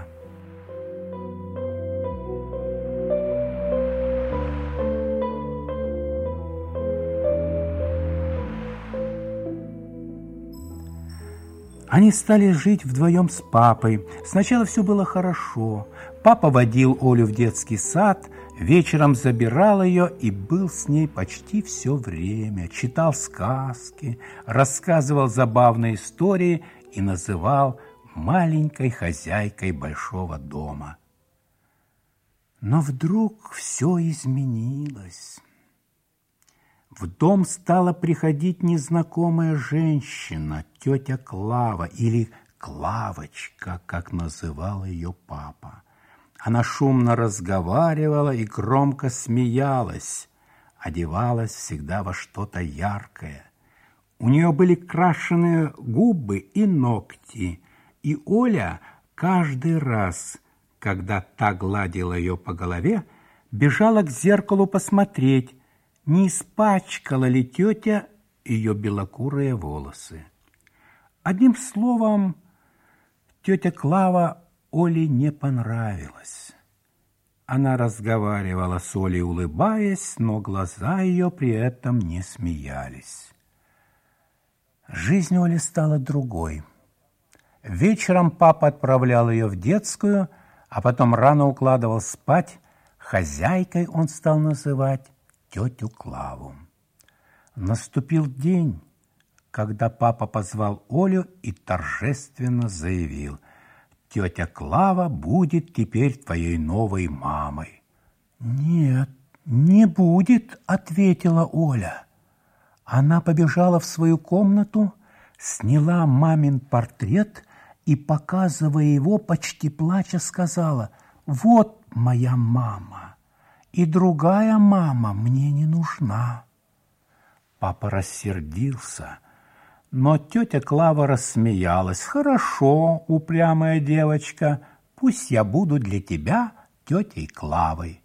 Они стали жить вдвоем с папой. Сначала все было хорошо. Папа водил Олю в детский сад, вечером забирал ее и был с ней почти все время. Читал сказки, рассказывал забавные истории и называл маленькой хозяйкой большого дома. Но вдруг все изменилось. В дом стала приходить незнакомая женщина, тетя Клава, или Клавочка, как называл ее папа. Она шумно разговаривала и громко смеялась, одевалась всегда во что-то яркое. У нее были крашеные губы и ногти, и Оля каждый раз, когда та гладила ее по голове, бежала к зеркалу посмотреть, не испачкала ли тетя ее белокурые волосы. Одним словом, тетя Клава Оле не понравилась. Она разговаривала с Олей, улыбаясь, но глаза ее при этом не смеялись. Жизнь Оли стала другой. Вечером папа отправлял ее в детскую, а потом рано укладывал спать. Хозяйкой он стал называть тетю Клаву. Наступил день, когда папа позвал Олю и торжественно заявил: «Тетя Клава будет теперь твоей новой мамой». «Нет, не будет», — ответила Оля. Она побежала в свою комнату, сняла мамин портрет и, показывая его, почти плача, сказала: «Вот моя мама, и другая мама мне не нужна». Папа рассердился, но тетя Клава рассмеялась. «Хорошо, упрямая девочка, пусть я буду для тебя тетей Клавой».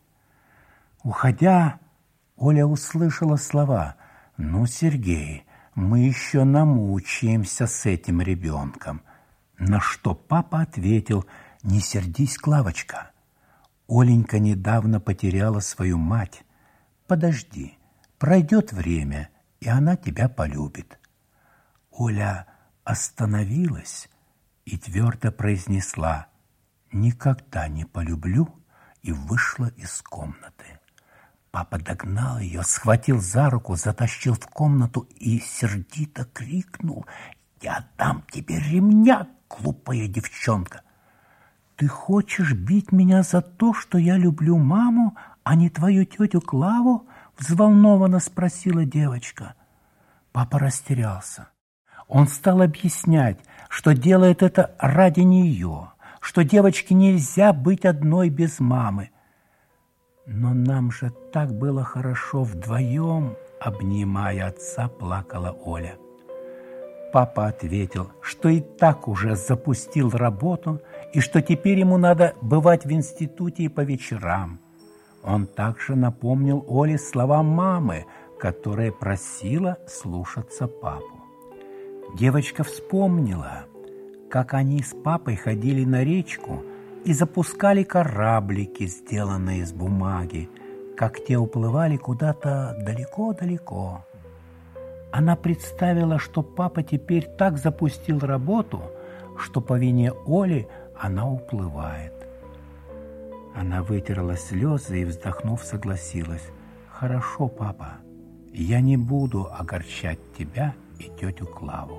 Уходя, Оля услышала слова: «Ну, Сергей, мы еще намучаемся с этим ребенком». На что папа ответил: «Не сердись, Клавочка. Оленька недавно потеряла свою мать. Подожди, пройдет время, и она тебя полюбит». Оля остановилась и твердо произнесла: «Никогда не полюблю», и вышла из комнаты. Папа догнал ее, схватил за руку, затащил в комнату и сердито крикнул: «Я дам тебе ремня, глупая девчонка! Ты хочешь бить меня за то, что я люблю маму, а не твою тетю Клаву?» — взволнованно спросила девочка. Папа растерялся. Он стал объяснять, что делает это ради нее, что девочке нельзя быть одной без мамы. «Но нам же так было хорошо вдвоем», — обнимая отца, плакала Оля. Папа ответил, что и так уже запустил работу, и что теперь ему надо бывать в институте и по вечерам. Он также напомнил Оле слова мамы, которая просила слушаться папу. Девочка вспомнила, как они с папой ходили на речку и запускали кораблики, сделанные из бумаги, как те уплывали куда-то далеко-далеко. Она представила, что папа теперь так запустил работу, что по вине Оли она уплывает. Она вытерла слезы и, вздохнув, согласилась: «Хорошо, папа, я не буду огорчать тебя и тетю Клаву».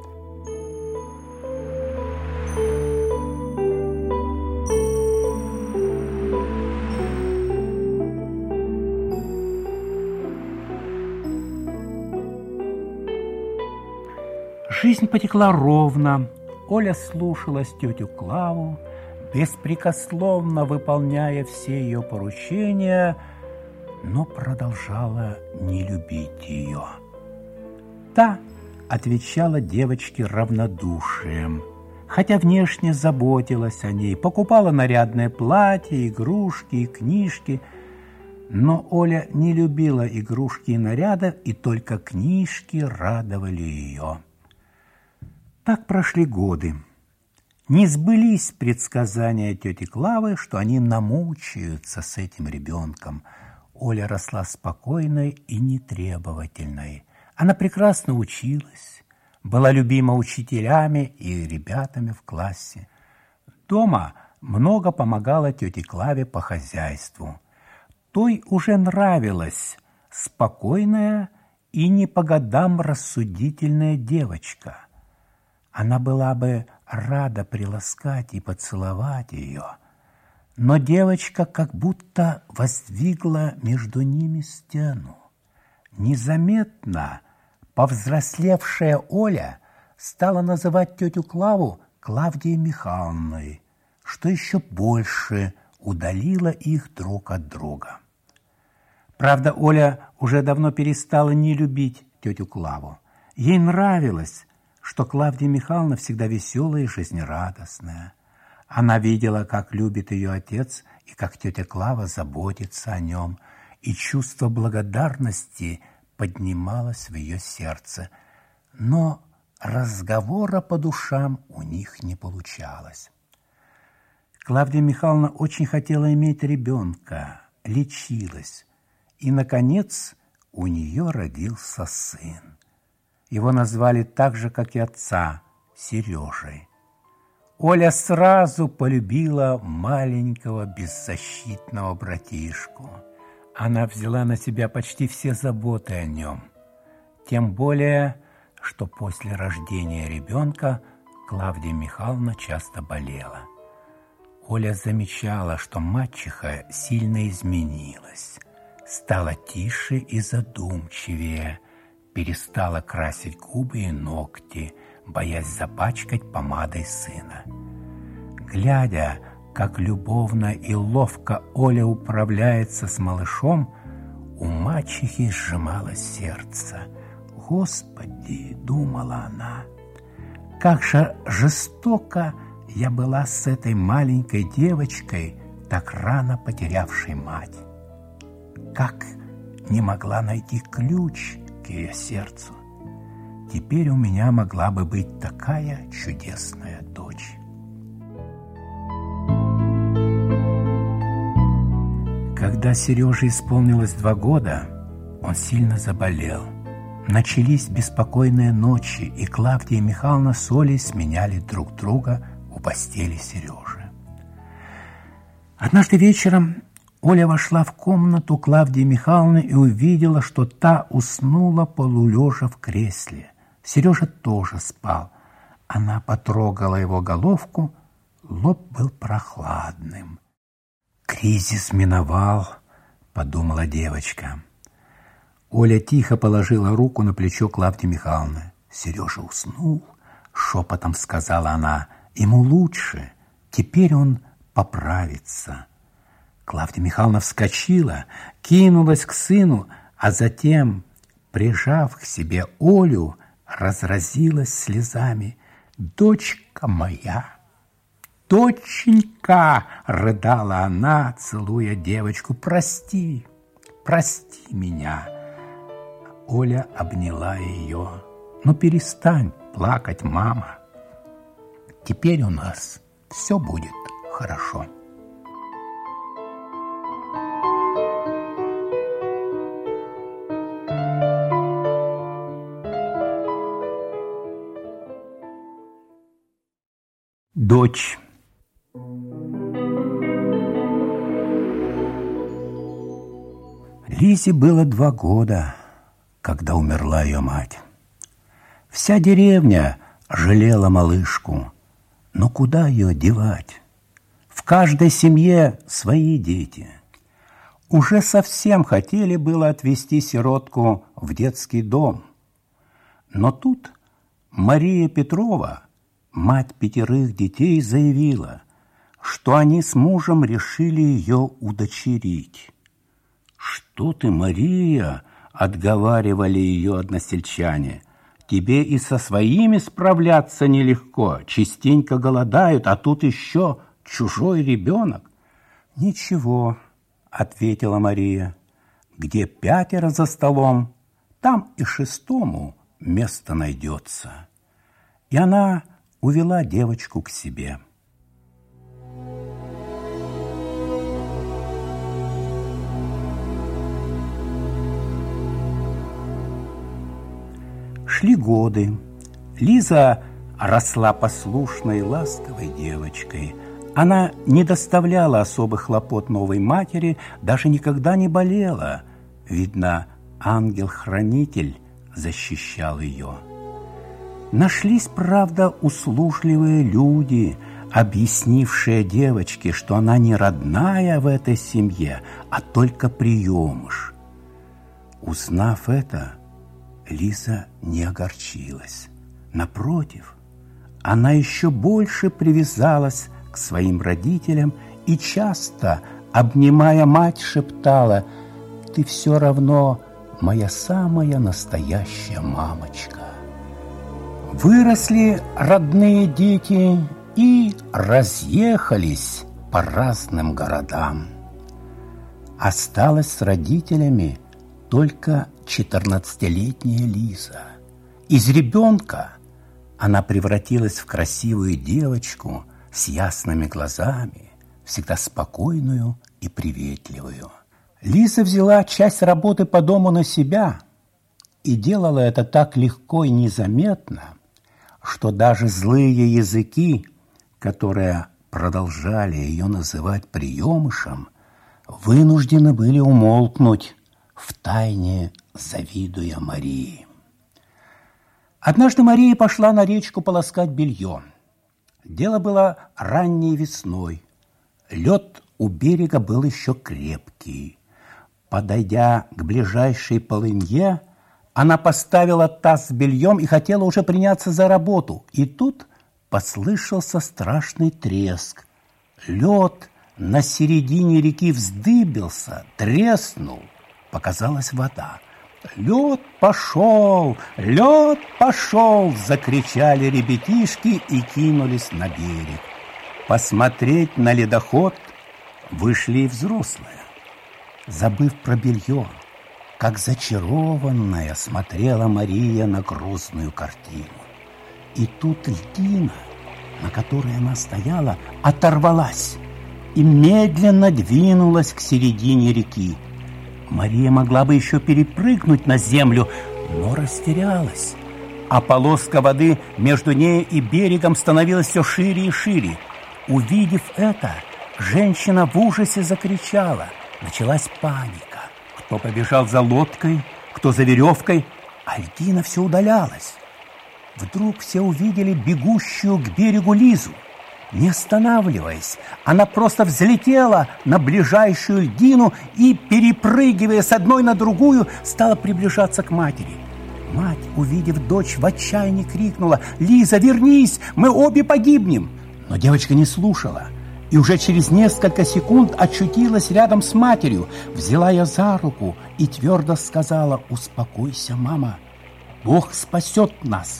Жизнь потекла ровно. Оля слушалась тетю Клаву, беспрекословно выполняя все ее поручения, но продолжала не любить ее. Та отвечала девочке равнодушием, хотя внешне заботилась о ней, покупала нарядное платье, игрушки и книжки. Но Оля не любила игрушки и наряды, и только книжки радовали ее. Так прошли годы. Не сбылись предсказания тети Клавы, что они намучаются с этим ребенком. Оля росла спокойной и нетребовательной. Она прекрасно училась, была любима учителями и ребятами в классе. Дома много помогала тете Клаве по хозяйству. Той уже нравилась спокойная и не по годам рассудительная девочка. Она была бы рада приласкать и поцеловать ее, но девочка как будто воздвигла между ними стену. Незаметно повзрослевшая Оля стала называть тетю Клаву Клавдией Михайловной, что еще больше удалило их друг от друга. Правда, Оля уже давно перестала не любить тетю Клаву. Ей нравилось, что Клавдия Михайловна всегда веселая и жизнерадостная. Она видела, как любит ее отец и как тетя Клава заботится о нем, и чувство благодарности поднималось в ее сердце. Но разговора по душам у них не получалось. Клавдия Михайловна очень хотела иметь ребенка, лечилась, и, наконец, у нее родился сын. Его назвали так же, как и отца, Сережей. Оля сразу полюбила маленького беззащитного братишку. Она взяла на себя почти все заботы о нем. Тем более, что после рождения ребенка Клавдия Михайловна часто болела. Оля замечала, что мачеха сильно изменилась, стала тише и задумчивее, перестала красить губы и ногти, боясь запачкать помадой сына. Глядя, как любовно и ловко Оля управляется с малышом, у мачехи сжималось сердце. «Господи!» — думала она, «как же жестоко я была с этой маленькой девочкой, так рано потерявшей мать! Как не могла найти ключ к ее сердцу! Теперь у меня могла бы быть такая чудесная дочь!» Когда Сереже исполнилось два года, он сильно заболел. Начались беспокойные ночи, и Клавдия Михайловна с Олей сменяли друг друга у постели Сережи. Однажды вечером Оля вошла в комнату Клавдии Михайловны и увидела, что та уснула полулежа в кресле. Сережа тоже спал. Она потрогала его головку, лоб был прохладным. «Кризис миновал», — подумала девочка. Оля тихо положила руку на плечо Клавдии Михайловны. «Сережа уснул», — шепотом сказала она. «Ему лучше, теперь он поправится». Клавдия Михайловна вскочила, кинулась к сыну, а затем, прижав к себе Олю, разразилась слезами. «Дочка моя! Доченька!» — рыдала она, целуя девочку. «Прости, прости меня!» Оля обняла ее. «Ну, перестань плакать, мама. Теперь у нас все будет хорошо». Дочь. Лизе было два года, когда умерла ее мать. Вся деревня жалела малышку, но куда ее девать? В каждой семье свои дети. Уже совсем хотели было отвезти сиротку в детский дом. Но тут Мария Петрова, мать пятерых детей, заявила, что они с мужем решили ее удочерить. «Что ты, Мария?» — отговаривали ее односельчане. Тебе и со своими справляться нелегко, частенько голодают, а тут еще чужой ребенок». «Ничего», — ответила Мария, — «где пятеро за столом, там и шестому место найдется». И она увела девочку к себе. Шли годы. Лиза росла послушной, ласковой девочкой. Она не доставляла особых хлопот новой матери, даже никогда не болела. Видно, ангел-хранитель защищал ее. Нашлись, правда, услужливые люди, объяснившие девочке, что она не родная в этой семье, а только приемыш. Узнав это, Лиза не огорчилась. Напротив, она еще больше привязалась к своим родителям и часто, обнимая мать, шептала: «Ты все равно моя самая настоящая мамочка». Выросли родные дети и разъехались по разным городам. Осталась с родителями только четырнадцатилетняя Лиза. Из ребенка она превратилась в красивую девочку с ясными глазами, всегда спокойную и приветливую. Лиза взяла часть работы по дому на себя и делала это так легко и незаметно, что даже злые языки, которые продолжали ее называть приемышем, вынуждены были умолкнуть, втайне завидуя Марии. Однажды Мария пошла на речку полоскать белье. Дело было ранней весной. Лед у берега был еще крепкий. Подойдя к ближайшей полынье, она поставила таз с бельем и хотела уже приняться за работу. И тут послышался страшный треск. Лед на середине реки вздыбился, треснул. Показалась вода. «Лед пошел! Лед пошел!» – закричали ребятишки и кинулись на берег. Посмотреть на ледоход вышли и взрослые. Забыв про белье, как зачарованная смотрела Мария на грустную картину. И тут льдина, на которой она стояла, оторвалась и медленно двинулась к середине реки. Мария могла бы еще перепрыгнуть на землю, но растерялась, а полоска воды между ней и берегом становилась все шире и шире. Увидев это, женщина в ужасе закричала. Началась паника. Кто побежал за лодкой, кто за веревкой, а льдина все удалялась. Вдруг все увидели бегущую к берегу Лизу. Не останавливаясь, она просто взлетела на ближайшую льдину и, перепрыгивая с одной на другую, стала приближаться к матери. Мать, увидев дочь, в отчаянии крикнула: «Лиза, вернись, мы обе погибнем!» Но девочка не слушала и уже через несколько секунд очутилась рядом с матерью, взяла ее за руку и твердо сказала: «Успокойся, мама, Бог спасет нас».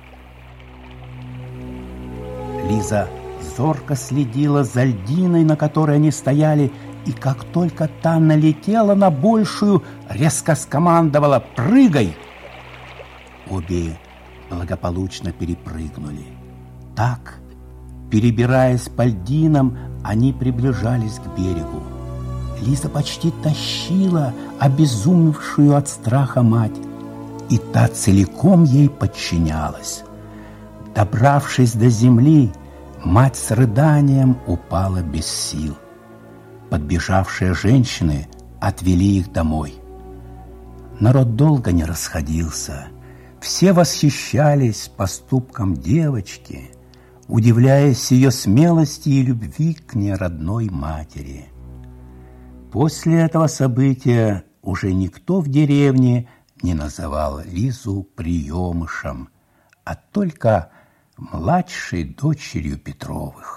Лиза зорко следила за льдиной, на которой они стояли, и как только та налетела на большую, резко скомандовала: «Прыгай!» Обе благополучно перепрыгнули. Так, перебираясь по льдинам, они приближались к берегу. Лиза почти тащила обезумевшую от страха мать, и та целиком ей подчинялась. Добравшись до земли, мать с рыданием упала без сил. Подбежавшие женщины отвели их домой. Народ долго не расходился. Все восхищались поступком девочки, удивляясь ее смелости и любви к неродной матери. После этого события уже никто в деревне не называл Лизу приемышем, а только младшей дочерью Петровых.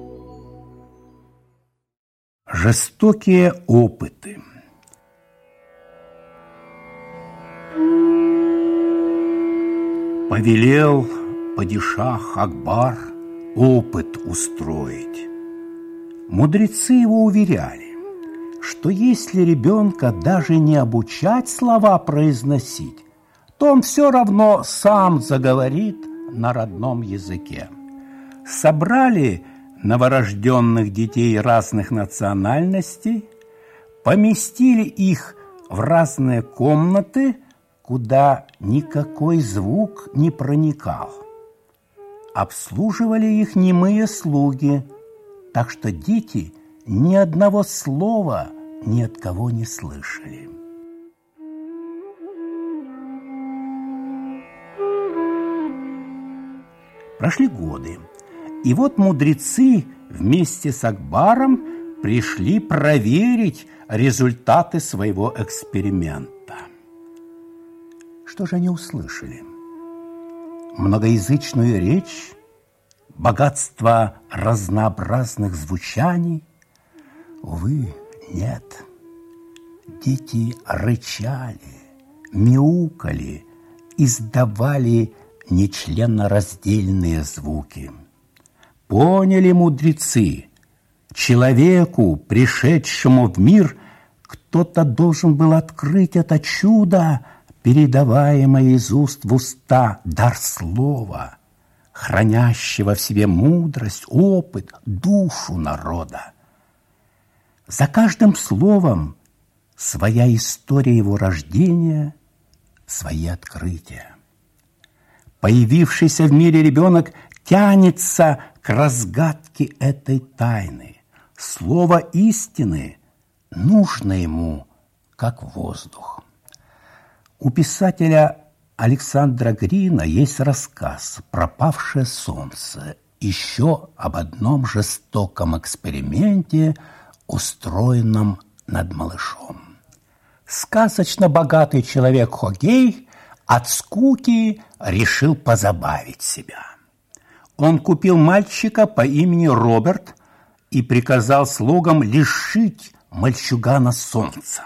Жестокие опыты. Повелел падишах Акбар опыт устроить. Мудрецы его уверяли, что если ребенка даже не обучать слова произносить, то он все равно сам заговорит на родном языке. Собрали новорожденных детей разных национальностей, поместили их в разные комнаты, куда никакой звук не проникал. Обслуживали их немые слуги, так что дети ни одного слова ни от кого не слышали. Прошли годы, и вот мудрецы вместе с Акбаром пришли проверить результаты своего эксперимента. Что же они услышали? Многоязычную речь, богатство разнообразных звучаний? Увы, нет. Дети рычали, мяукали, издавали нечленораздельные звуки. Поняли мудрецы, человеку, пришедшему в мир, кто-то должен был открыть это чудо, передаваемое из уст в уста, дар слова, хранящего в себе мудрость, опыт, душу народа. За каждым словом своя история его рождения, свои открытия. Появившийся в мире ребенок тянется к разгадке этой тайны. Слово истины нужно ему, как воздух. У писателя Александра Грина есть рассказ «Пропавшее солнце», еще об одном жестоком эксперименте, устроенном над малышом. Сказочно богатый человек Хогей от скуки решил позабавить себя. Он купил мальчика по имени Роберт и приказал слугам лишить мальчугана солнца.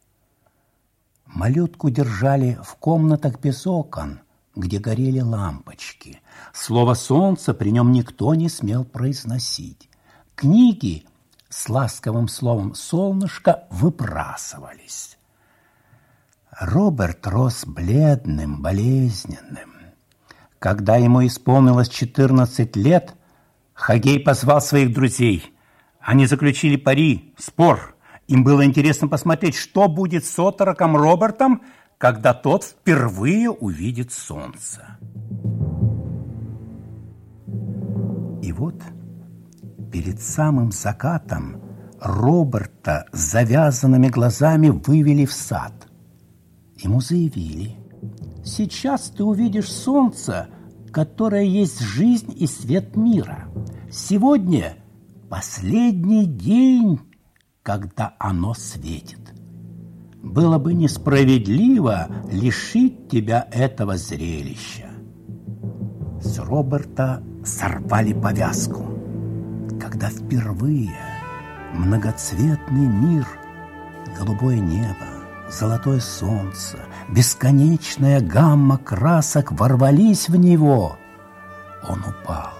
Малютку держали в комнатах без окон, где горели лампочки. Слово «солнце» при нем никто не смел произносить. Книги с ласковым словом «солнышко» выбрасывались. Роберт рос бледным, болезненным. Когда ему исполнилось четырнадцать лет, Хогей позвал своих друзей. Они заключили пари, спор. Им было интересно посмотреть, что будет с отроком Робертом, когда тот впервые увидит солнце. И вот перед самым закатом Роберта с завязанными глазами вывели в сад. Ему заявили: «Сейчас ты увидишь солнце, которое есть жизнь и свет мира. Сегодня последний день, когда оно светит. Было бы несправедливо лишить тебя этого зрелища». С Роберта сорвали повязку. Когда впервые многоцветный мир, голубое небо, золотое солнце, бесконечная гамма красок ворвались в него, он упал.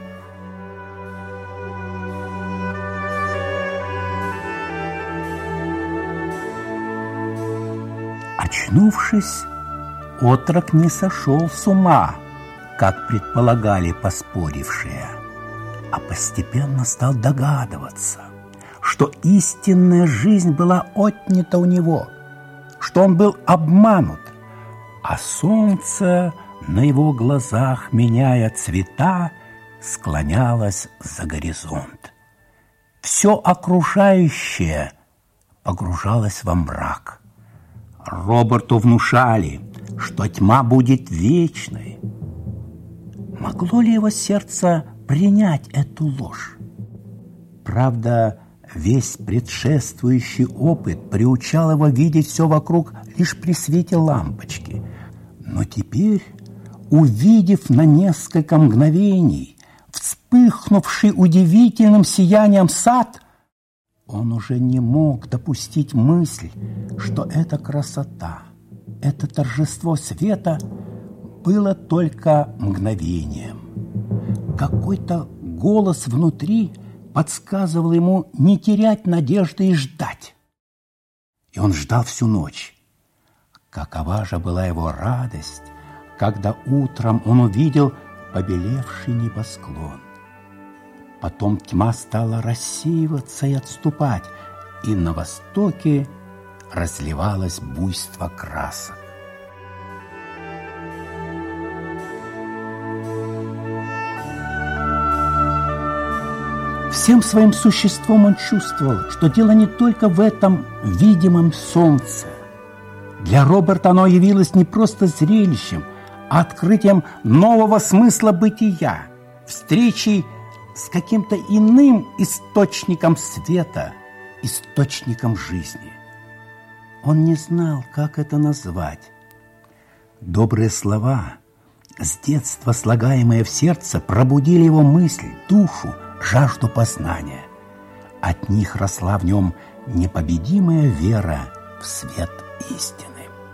Очнувшись, отрок не сошел с ума, как предполагали поспорившие, а постепенно стал догадываться, что истинная жизнь была отнята у него, что он был обманут, а солнце на его глазах, меняя цвета, склонялось за горизонт. Все окружающее погружалось во мрак. Роберту внушали, что тьма будет вечной. Могло ли его сердце принять эту ложь? Правда, весь предшествующий опыт приучал его видеть все вокруг лишь при свете лампочки. Но теперь, увидев на несколько мгновений вспыхнувший удивительным сиянием сад, он уже не мог допустить мысль, что эта красота, это торжество света было только мгновением. Какой-то голос внутри подсказывал ему не терять надежды и ждать. И он ждал всю ночь. Какова же была его радость, когда утром он увидел побелевший небосклон. Потом тьма стала рассеиваться и отступать, и на востоке разливалось буйство красок. Всем своим существом он чувствовал, что дело не только в этом видимом солнце. Для Роберта оно явилось не просто зрелищем, а открытием нового смысла бытия, встречей с каким-то иным источником света, источником жизни. Он не знал, как это назвать. Добрые слова, с детства слагаемые в сердце, пробудили его мысль, душу, жажду познания. От них росла в нем непобедимая вера в свет истины.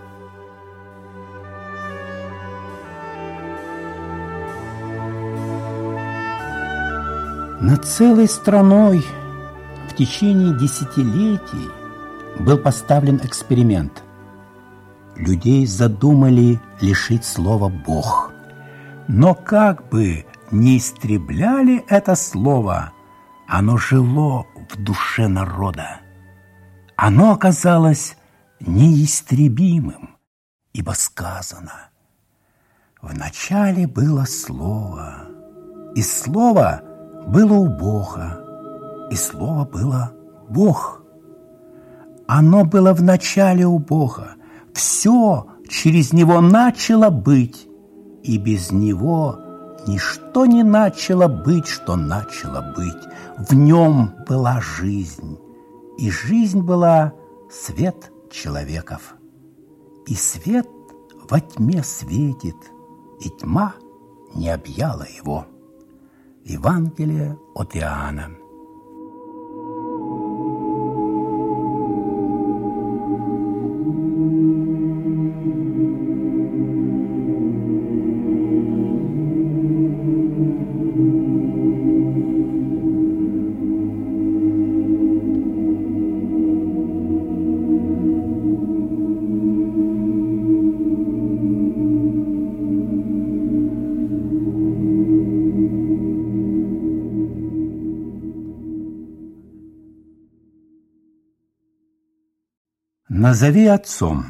Над целой страной в течение десятилетий был поставлен эксперимент. Людей задумали лишить слова «Бог». Но как бы не истребляли это слово, оно жило в душе народа. Оно оказалось неистребимым, ибо сказано: «Вначале было слово, и слово было у Бога, и слово было Бог». Оно было в начале у Бога, все через него начало быть, и без него ничто не начало быть, что начало быть. В нем была жизнь, и жизнь была свет человеков. И свет во тьме светит, и тьма не объяла его. Евангелие от Иоанна. Назови отцом.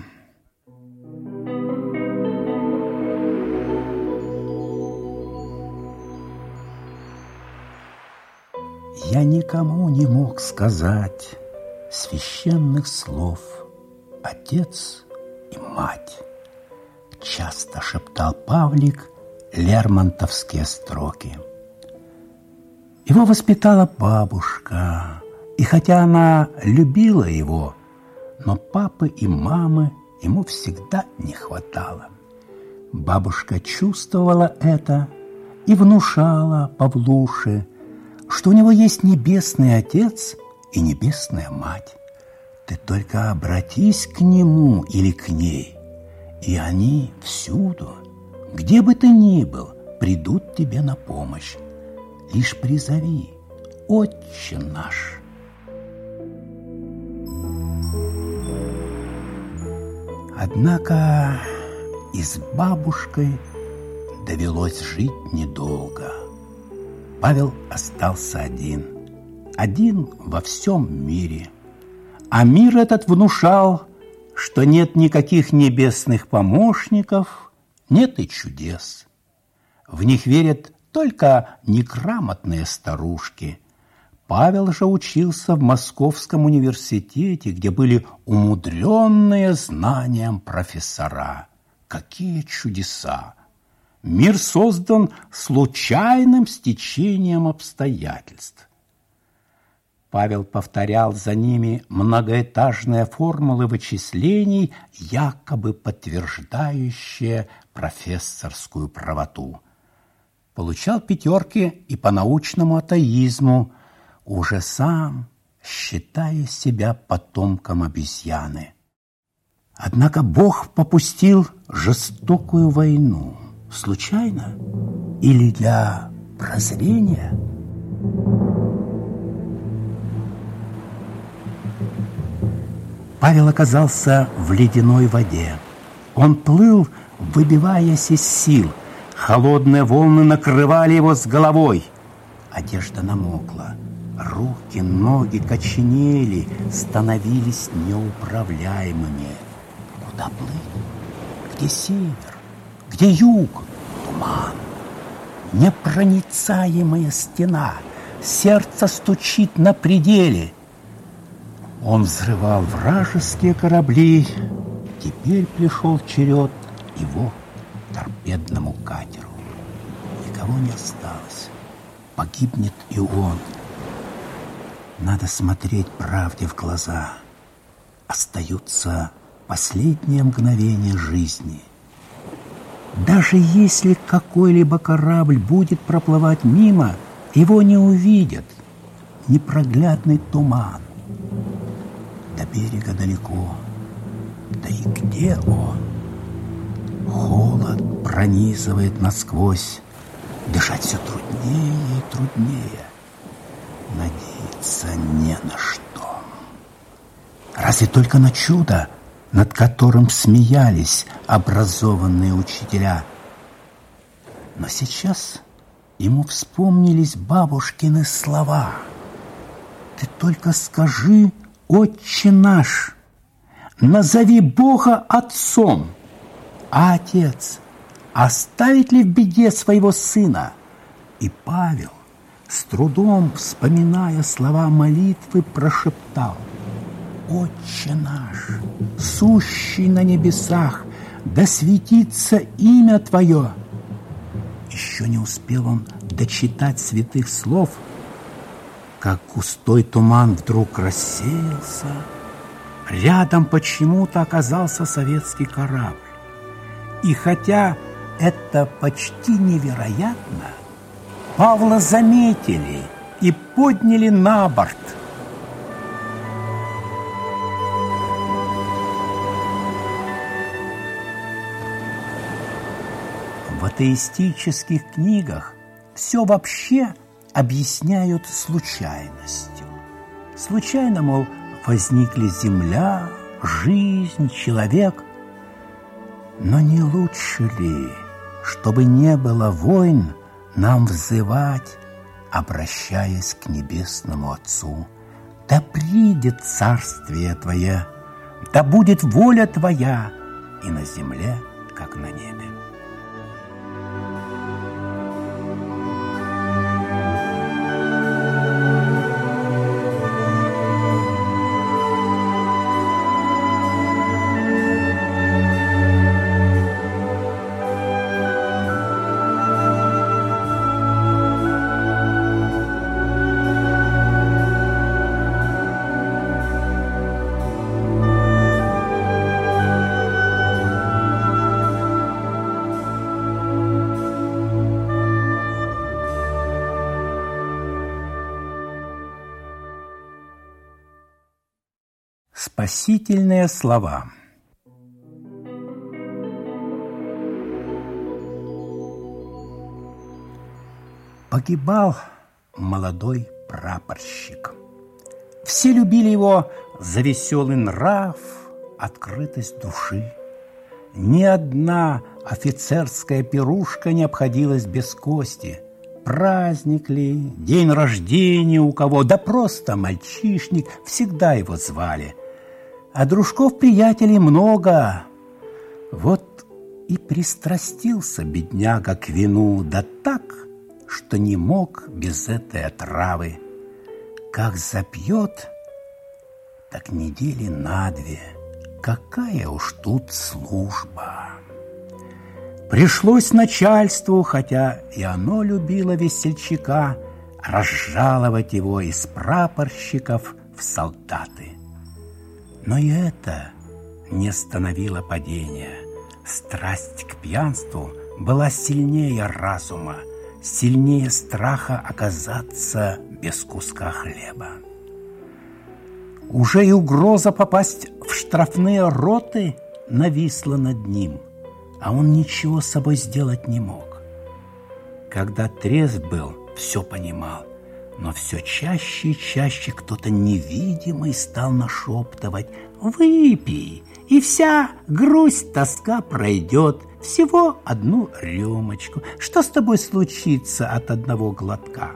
Я никому не мог сказать священных слов «Отец и мать», часто шептал Павлик лермонтовские строки. Его воспитала бабушка, и хотя она любила его, но папы и мамы ему всегда не хватало. Бабушка чувствовала это и внушала Павлуше, что у него есть небесный отец и небесная мать. Ты только обратись к нему или к ней, и они всюду, где бы ты ни был, придут тебе на помощь. Лишь призови: «Отче наш». Однако и с бабушкой довелось жить недолго. Павел остался один, один во всем мире. А мир этот внушал, что нет никаких небесных помощников, нет и чудес. В них верят только неграмотные старушки. Павел же учился в Московском университете, где были умудренные знанием профессора. Какие чудеса! Мир создан случайным стечением обстоятельств. Павел повторял за ними многоэтажные формулы вычислений, якобы подтверждающие профессорскую правоту. Получал пятерки и по научному атеизму, уже сам считая себя потомком обезьяны. Однако Бог попустил жестокую войну. случайно или для прозрения? Павел оказался в ледяной воде. Он плыл, выбиваясь из сил. Холодные волны накрывали его с головой. Одежда намокла. Руки, ноги коченели, становились неуправляемыми. Куда плыть? Где север? Где юг? Туман. Непроницаемая стена. Сердце стучит на пределе. Он взрывал вражеские корабли. Теперь пришел черед его торпедному катеру. Никого не осталось. Погибнет и он. Надо смотреть правде в глаза. Остаются последние мгновения жизни. Даже если какой-либо корабль будет проплывать мимо, его не увидят. Непроглядный туман. До берега далеко. Да и где он? Холод пронизывает насквозь. Дышать все труднее и труднее. Надеяться не на что. Разве только на чудо, над которым смеялись образованные учителя. Но сейчас ему вспомнились бабушкины слова. «Ты только скажи, Отче наш, назови Бога Отцом, а Отец оставит ли в беде своего Сына?» И Павел, с трудом вспоминая слова молитвы, прошептал: «Отче наш, сущий на небесах, да светится имя Твое». Еще не успел он дочитать святых слов, как густой туман вдруг рассеялся. Рядом почему-то оказался советский корабль. И хотя это почти невероятно, Павла заметили и подняли на борт. В атеистических книгах все вообще объясняют случайностью. Случайно, мол, возникли земля, жизнь, человек. Но не лучше ли, чтобы не было войн, нам взывать, обращаясь к Небесному Отцу: «Да придет царствие Твое, да будет воля Твоя и на земле, как на небе». Спасительные слова. Погибал молодой прапорщик. Все любили его за веселый нрав, открытость души. Ни одна офицерская пирушка не обходилась без кости. Праздник ли, день рождения у кого, да просто мальчишник, всегда его звали. А дружков-приятелей много. Вот и пристрастился бедняга к вину, да так, что не мог без этой отравы. Как запьет, так недели на две. Какая уж тут служба. Пришлось начальству, хотя и оно любило весельчака, разжаловать его из прапорщиков в солдаты. Но и это не остановило падения. Страсть к пьянству была сильнее разума, сильнее страха оказаться без куска хлеба. Уже и угроза попасть в штрафные роты нависла над ним. а он ничего с собой сделать не мог. Когда трезв был, все понимал, но все чаще и чаще кто-то невидимый стал нашептывать: «Выпей, и вся грусть, тоска пройдет, всего одну рюмочку. Что с тобой случится от одного глотка?»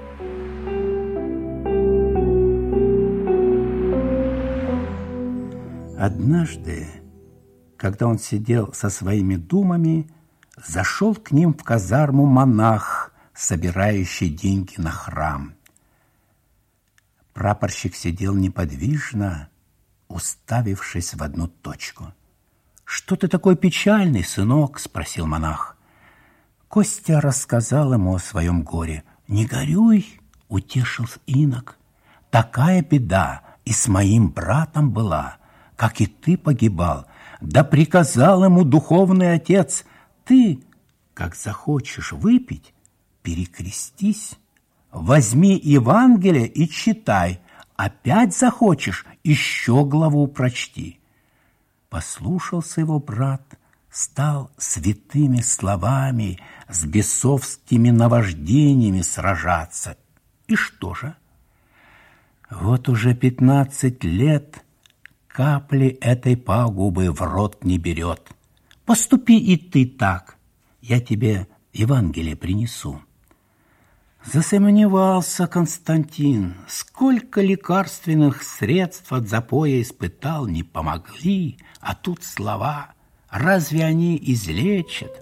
Однажды, когда он сидел со своими думами, зашел к ним в казарму монах, собирающий деньги на храм. Прапорщик сидел неподвижно, уставившись в одну точку. «Что ты такой печальный, сынок?» – спросил монах. Костя рассказал ему о своем горе. «Не горюй», – утешил инок. «Такая беда и с моим братом была, как и ты погибал. Да приказал ему духовный отец: ты, как захочешь выпить, перекрестись, возьми Евангелие и читай, опять захочешь, еще главу прочти». Послушался его брат, стал святыми словами с бесовскими наваждениями сражаться. И что же? Вот уже пятнадцать лет капли этой пагубы в рот не берет. Поступи и ты так, я тебе Евангелие принесу. Засомневался Константин. Сколько лекарственных средств от запоя испытал, не помогли, а тут слова. Разве они излечат?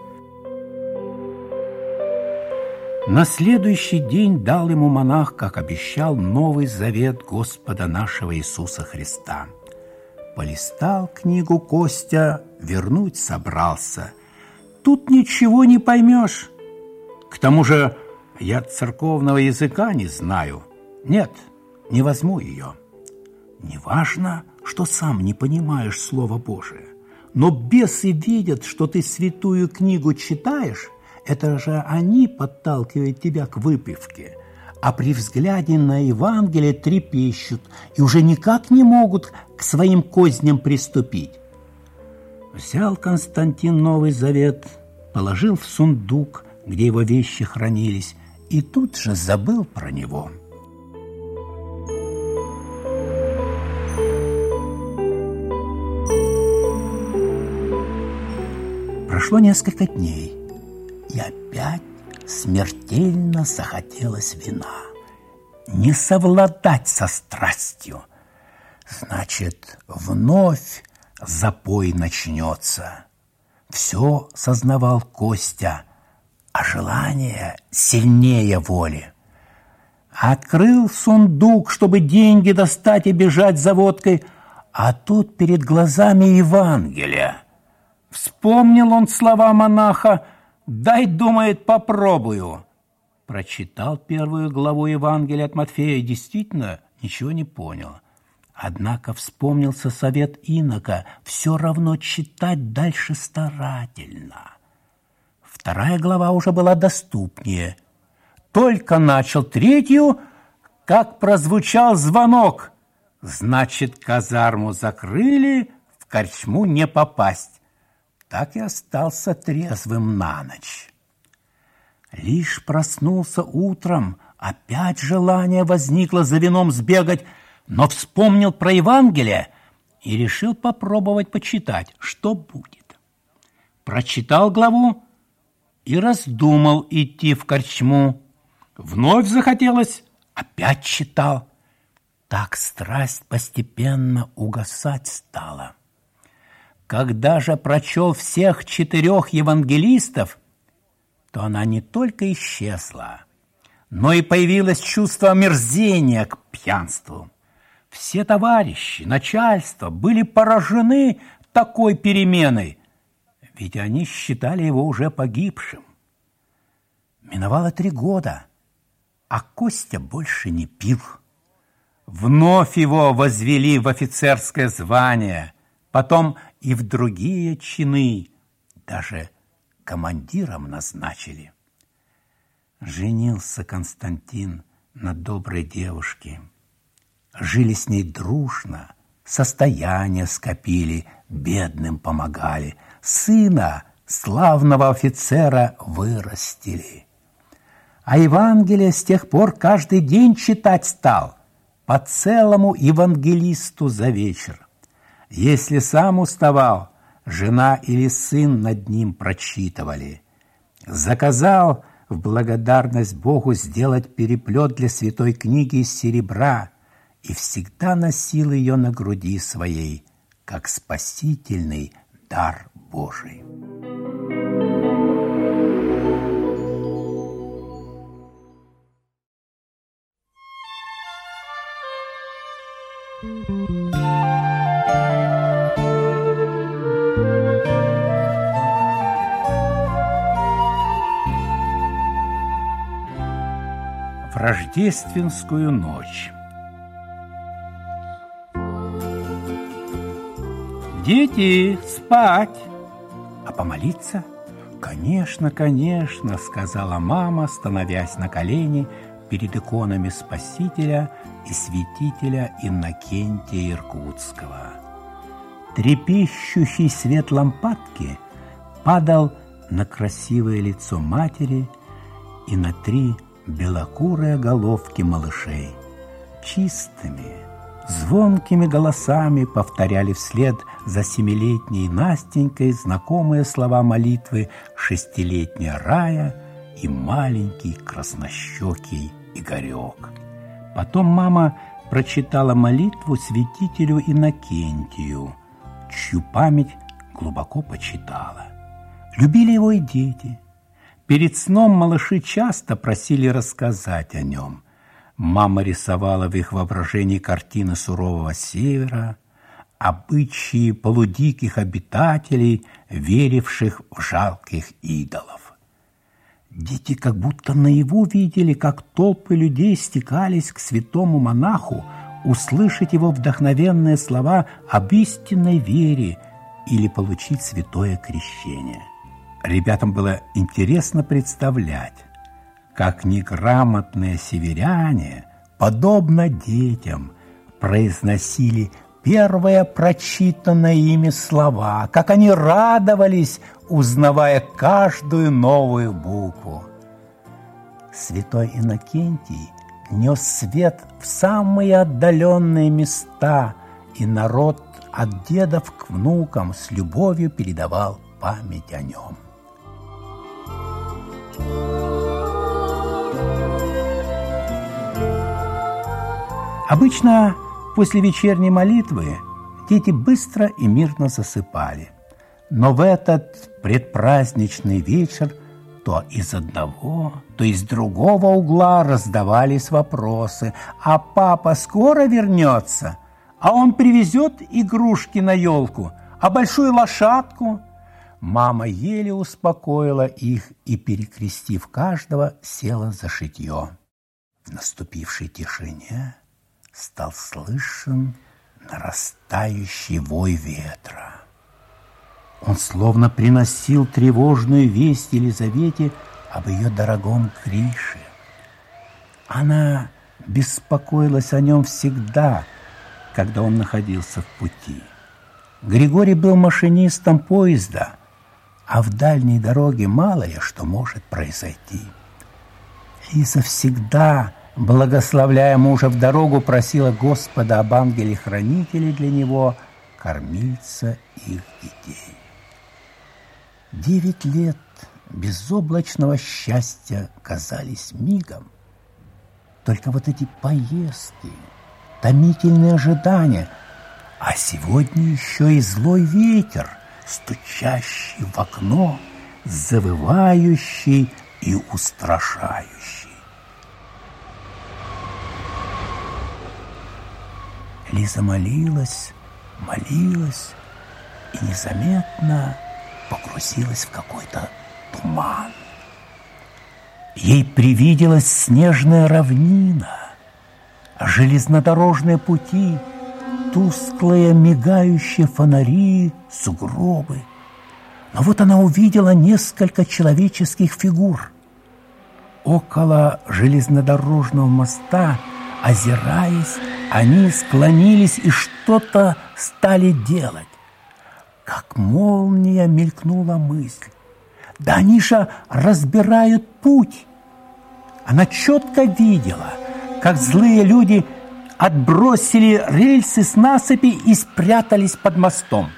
На следующий день дал ему монах, как обещал, Новый Завет Господа нашего Иисуса Христа. Полистал книгу Костя, вернуть собрался. Тут ничего не поймешь. К тому же я церковного языка не знаю. Нет, не возьму ее. Неважно, что сам не понимаешь Слово Божие, но бесы видят, что ты святую книгу читаешь. Это же они подталкивают тебя к выпивке, а при взгляде на Евангелие трепещут и уже никак не могут к своим козням приступить. Взял Константин Новый Завет, положил в сундук, где его вещи хранились, и тут же забыл про него. Прошло несколько дней, и опять смертельно захотелось вина. Не совладать со страстью. Значит, вновь запой начнется. Все сознавал Костя, а желание сильнее воли. Открыл сундук, чтобы деньги достать и бежать за водкой, а тут перед глазами Евангелие. Вспомнил он слова монаха: «Дай, думает, попробую». Прочитал первую главу Евангелия от Матфея и действительно ничего не понял. Однако вспомнился совет инока: все равно читать дальше старательно. Вторая глава уже была доступнее. Только начал третью, как прозвучал звонок. Значит, казарму закрыли, в корчму не попасть. Так и остался трезвым на ночь. Лишь проснулся утром, опять желание возникло за вином сбегать, но вспомнил про Евангелие и решил попробовать почитать, что будет. Прочитал главу и раздумал идти в корчму. Вновь захотелось, опять читал. Так страсть постепенно угасать стала. Когда же прочел всех четырех евангелистов, то она не только исчезла, но и появилось чувство омерзения к пьянству. Все товарищи, начальство были поражены такой переменой, ведь они считали его уже погибшим. Миновало три года, а Костя больше не пил. Вновь его возвели в офицерское звание, потом и в другие чины, даже командиром назначили. Женился Константин на доброй девушке. Жили с ней дружно, состояние скопили, бедным помогали. сына славного офицера вырастили. А Евангелие с тех пор каждый день читать стал, по целому евангелисту за вечер. Если сам уставал, жена или сын над ним прочитывали. Заказал в благодарность Богу сделать переплет для святой книги из серебра и всегда носил ее на груди своей, как спасительный дар Божий. В рождественскую ночь. Дети, спать! А помолиться? Конечно, конечно, сказала мама, становясь на колени перед иконами Спасителя и святителя Иннокентия Иркутского. Трепещущий свет лампадки падал на красивое лицо матери и на три белокурые головки малышей. Чистыми, звонкими голосами повторяли вслед за семилетней Настенькой знакомые слова молитвы шестилетняя Рая и маленький краснощекий Игорек. Потом мама прочитала молитву святителю Иннокентию, чью память глубоко почитала. Любили его и дети. Перед сном малыши часто просили рассказать о нем. Мама рисовала в их воображении картины сурового севера, обычаи полудиких обитателей, веривших в жалких идолов. Дети как будто наяву видели, как толпы людей стекались к святому монаху услышать его вдохновенные слова об истинной вере или получить святое крещение. Ребятам было интересно представлять, как неграмотные северяне, подобно детям, произносили первые прочитанные ими слова, как они радовались, узнавая каждую новую букву. Святой Иннокентий нес свет в самые отдаленные места, и народ от дедов к внукам с любовью передавал память о нем. Обычно после вечерней молитвы дети быстро и мирно засыпали. Но в этот предпраздничный вечер то из одного, то из другого угла раздавались вопросы. А папа скоро вернется? А он привезет игрушки на елку? А большую лошадку? Мама еле успокоила их и, перекрестив каждого, села за шитье. В наступившей тишине стал слышен нарастающий вой ветра. Он словно приносил тревожную весть Елизавете об ее дорогом Грише. Она беспокоилась о нем всегда, когда он находился в пути. Григорий был машинистом поезда, а в дальней дороге мало ли что может произойти. Лиза всегда, благословляя мужа в дорогу, просила Господа об ангеле-хранителе для него, кормильца их детей. Девять лет безоблачного счастья казались мигом. Только вот эти поездки, томительные ожидания, а сегодня еще и злой ветер, стучащий в окно, завывающий и устрашающий. Лиза молилась, молилась и незаметно погрузилась в какой-то туман. Ей привиделась снежная равнина, железнодорожные пути, тусклые мигающие фонари, сугробы. Но вот она увидела несколько человеческих фигур. Около железнодорожного моста, озираясь, они склонились и что-то стали делать. Как молния мелькнула мысль. Да они же разбирают путь. Она четко видела, как злые люди отбросили рельсы с насыпи и спрятались под мостом.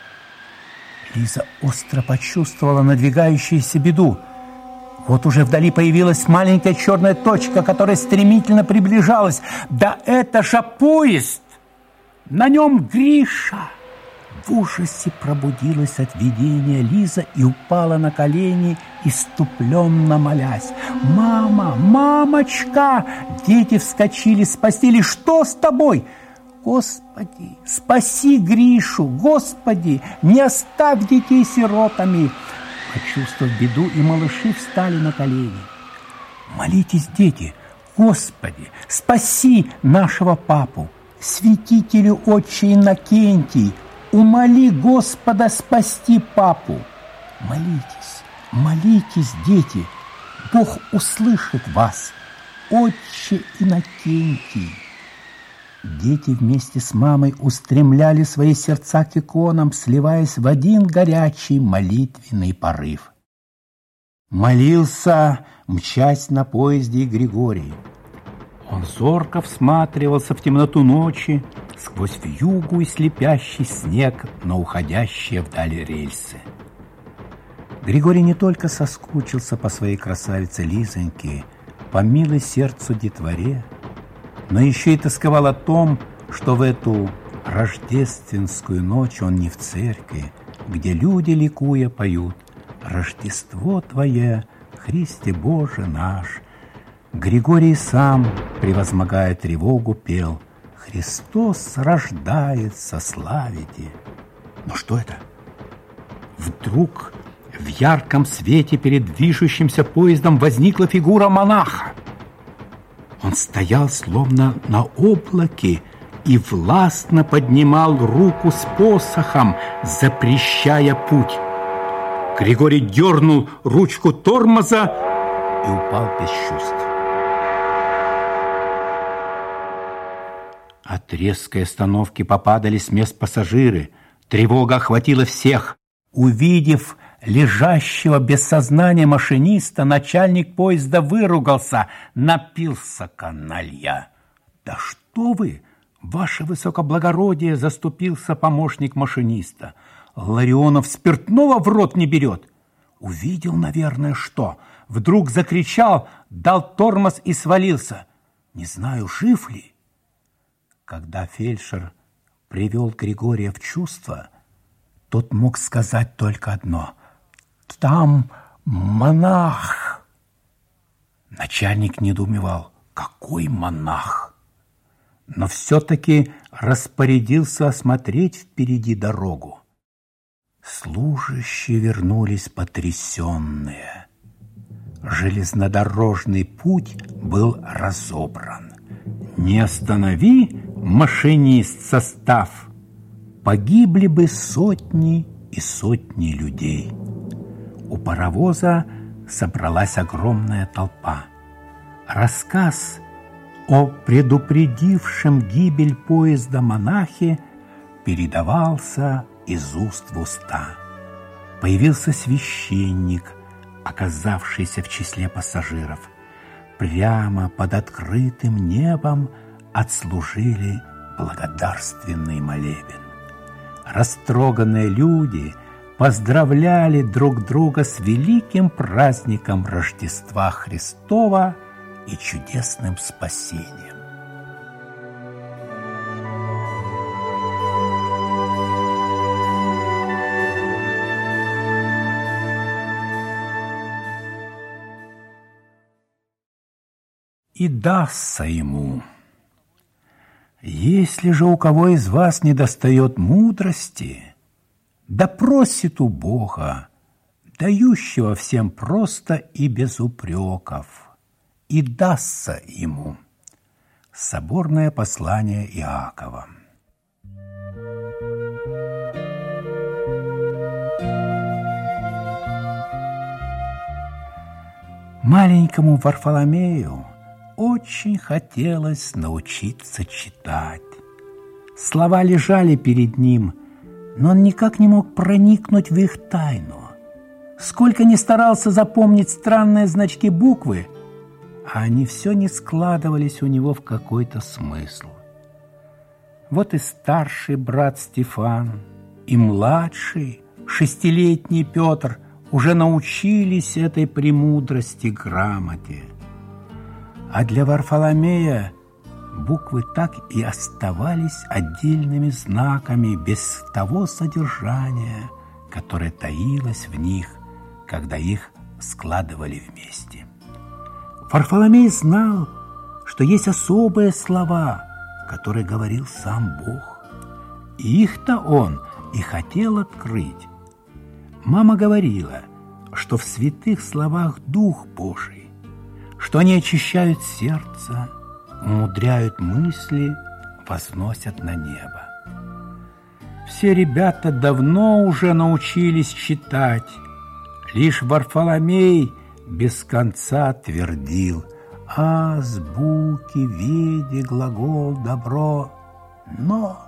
Лиза остро почувствовала надвигающуюся беду. Вот уже вдали появилась маленькая черная точка, которая стремительно приближалась. Да это же поезд! На нем Гриша! В ужасе пробудилась от видения Лиза и упала на колени, иступленно молясь. «Мама! Мамочка!» Дети вскочили с постели. «Что с тобой?» «Господи, спаси Гришу! Господи, не оставь детей сиротами!» Почувствовав беду, и малыши встали на колени. «Молитесь, дети! Господи, спаси нашего папу! Святителю отче Иннокентий, умоли Господа спасти папу!» Молитесь, молитесь, дети! Бог услышит вас, отче Иннокентий! Дети вместе с мамой устремляли свои сердца к иконам, сливаясь в один горячий молитвенный порыв. Молился, мчась на поезде, и Григорий. Он зорко всматривался в темноту ночи, сквозь вьюгу и слепящий снег на уходящие вдаль рельсы. Григорий не только соскучился по своей красавице Лизоньке, по милой сердцу детворе, но еще и тосковал о том, что в эту рождественскую ночь он не в церкви, где люди, ликуя, поют «Рождество Твое, Христе Боже наш». Григорий сам, превозмогая тревогу, пел «Христос рождается, славите». Но что это? Вдруг в ярком свете перед движущимся поездом возникла фигура монаха. Он стоял словно на облаке и властно поднимал руку с посохом, запрещая путь. Григорий дернул ручку тормоза и упал без чувств. От резкой остановки попадали с мест пассажиры. Тревога охватила всех. Увидев лежащего без сознания машиниста, начальник поезда выругался. «Напился, каналья!» «Да что вы, ваше высокоблагородие!» — заступился помощник машиниста. «Ларионов спиртного в рот не берет!» Увидел, наверное, что. Вдруг закричал, дал тормоз и свалился. Не знаю, жив ли. Когда фельдшер привел Григория в чувство, тот мог сказать только одно: «Там монах!» Начальник недоумевал: какой монах? Но все-таки распорядился осмотреть впереди дорогу. Служащие вернулись потрясенные. Железнодорожный путь был разобран. Не останови, машинист, состав, погибли бы сотни и сотни людей. У паровоза собралась огромная толпа. Рассказ о предупредившем гибель поезда монахе передавался из уст в уста. Появился священник, оказавшийся в числе пассажиров. Прямо под открытым небом отслужили благодарственный молебен. Растроганные люди поздравляли друг друга с великим праздником Рождества Христова и чудесным спасением. И дастся ему. Если же у кого из вас недостает мудрости, да просит у Бога, дающего всем просто и без упреков, и дастся ему. Соборное послание Иакова. Маленькому Варфоломею очень хотелось научиться читать. Слова лежали перед ним, но он никак не мог проникнуть в их тайну. Сколько ни старался запомнить странные значки буквы, а они все не складывались у него в какой-то смысл. Вот и старший брат Стефан, и младший, шестилетний Петр, уже научились этой премудрости грамоте. А для Варфоломея буквы так и оставались отдельными знаками без того содержания, которое таилось в них, когда их складывали вместе. Варфоломей знал, что есть особые слова, которые говорил сам Бог. И их-то он и хотел открыть. Мама говорила, что в святых словах Дух Божий, что они очищают сердце, умудряют мысли, возносят на небо. Все ребята давно уже научились читать. Лишь Варфоломей без конца твердил: азбуки, виде, глагол, добро. Но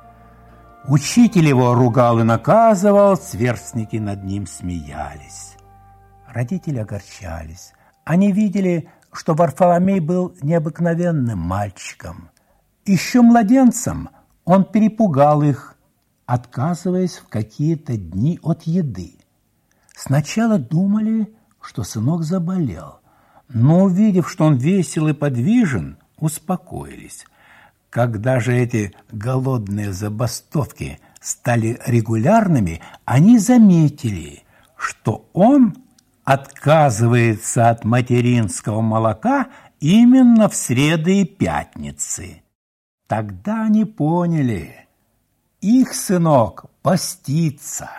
учитель его ругал и наказывал, сверстники над ним смеялись. Родители огорчались. Они видели, что Варфоломей был необыкновенным мальчиком. Еще младенцем он перепугал их, отказываясь в какие-то дни от еды. Сначала думали, что сынок заболел, но, увидев, что он весел и подвижен, успокоились. Когда же эти голодные забастовки стали регулярными, они заметили, что он отказывается от материнского молока именно в среды и пятницы. Тогда они поняли, их сынок постится.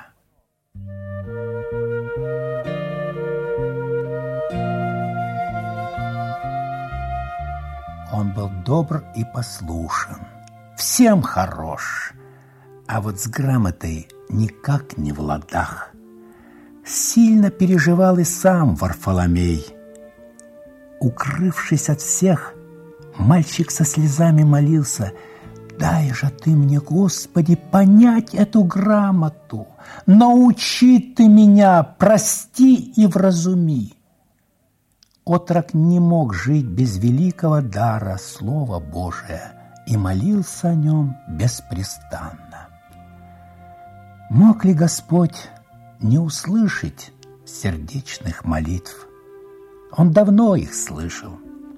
Он был добр и послушен, всем хорош, а вот с грамотой никак не в ладах. Сильно переживал и сам Варфоломей. Укрывшись от всех, мальчик со слезами молился: «Дай же ты мне, Господи, понять эту грамоту, научи ты меня, прости и вразуми». Отрок не мог жить без великого дара Слова Божия и молился о нем беспрестанно. Мог ли Господь не услышать сердечных молитв? Он давно их слышал.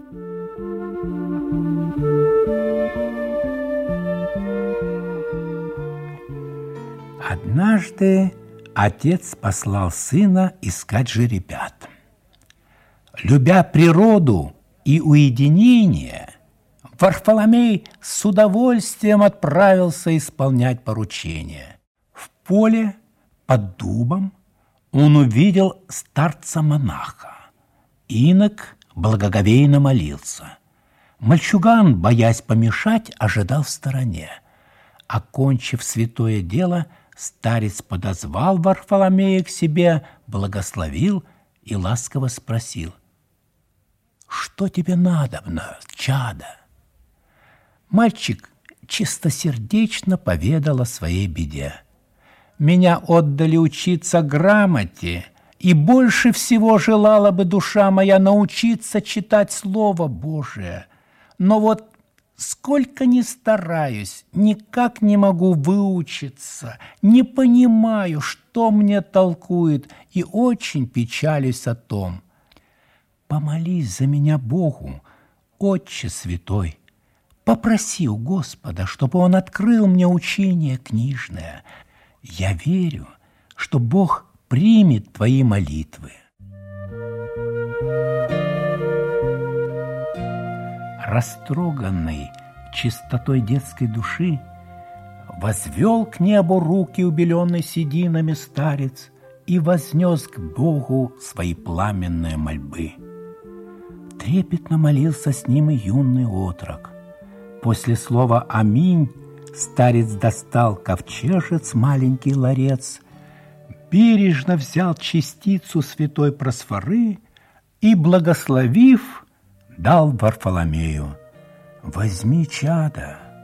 Однажды отец послал сына искать жеребят. Любя природу и уединение, Варфоломей с удовольствием отправился исполнять поручение. В поле под дубом он увидел старца-монаха. Инок благоговейно молился. Мальчуган, боясь помешать, ожидал в стороне. Окончив святое дело, старец подозвал Варфоломея к себе, благословил и ласково спросил: «Что тебе надобно, чадо?» Мальчик чистосердечно поведал о своей беде. «Меня отдали учиться грамоте, и больше всего желала бы душа моя научиться читать Слово Божие. Но вот сколько ни стараюсь, никак не могу выучиться, не понимаю, что мне толкует, и очень печалюсь о том. Помолись за меня Богу, Отче Святой. Попроси у Господа, чтобы Он открыл мне учение книжное. Я верю, что Бог примет твои молитвы». Растроганный чистотой детской души, возвел к небу руки, убеленный сединами старец, и вознес к Богу свои пламенные мольбы. Трепетно молился с ним и юный отрок. После слова «Аминь» старец достал ковчежец, маленький ларец, бережно взял частицу святой просфоры и, благословив, дал Варфоломею: «Возьми, чадо,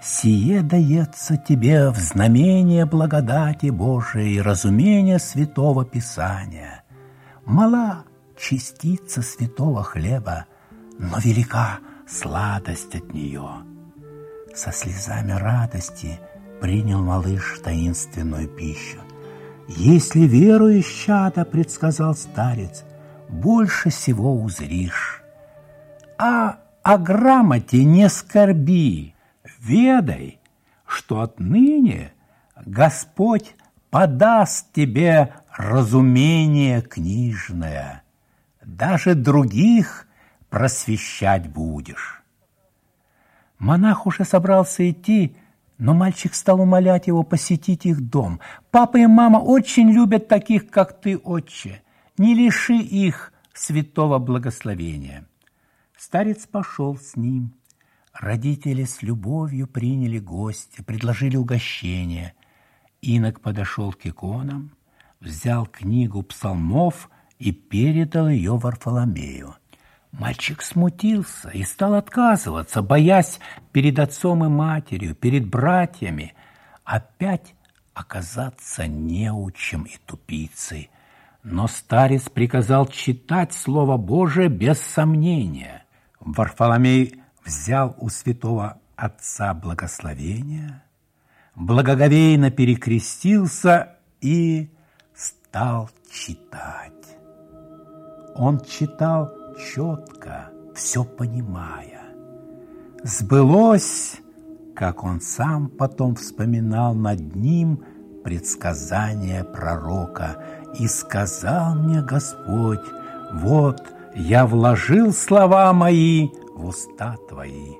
сие дается тебе в знамение благодати Божией и разумения Святого Писания. Мала частица святого хлеба, но велика сладость от нее. Со слезами радости принял малыш таинственную пищу. Если веруешь, чадо, предсказал старец, больше всего узришь. А о грамоте не скорби, ведай, что отныне Господь подаст тебе разумение книжное, даже других просвещать будешь. Монах уже собрался идти, но мальчик стал умолять его посетить их дом. Папа и мама очень любят таких, как ты, отче. Не лиши их святого благословения. Старец пошел с ним. Родители с любовью приняли гостя, предложили угощение. Инок подошел к иконам, взял книгу псалмов и передал ее Варфоломею. Мальчик смутился и стал отказываться, боясь перед отцом и матерью, перед братьями опять оказаться неучим и тупицей. Но старец приказал читать Слово Божие без сомнения. Варфоломей взял у святого отца благословение, благоговейно перекрестился и стал читать. Он читал четко, все понимая. Сбылось, как он сам потом вспоминал над ним предсказание пророка. И сказал мне Господь: вот я вложил слова мои в уста твои.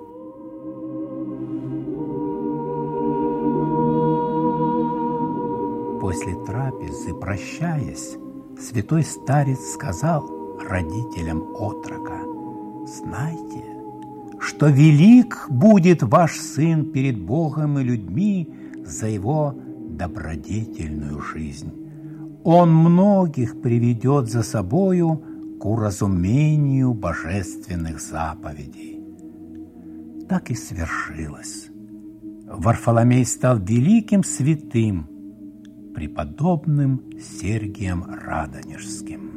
После трапезы, прощаясь, святой старец сказал родителям отрока: знайте, что велик будет ваш сын перед Богом и людьми за его добродетельную жизнь. Он многих приведет за собою к уразумению божественных заповедей. Так и свершилось. Варфоломей стал великим святым, преподобным Сергием Радонежским.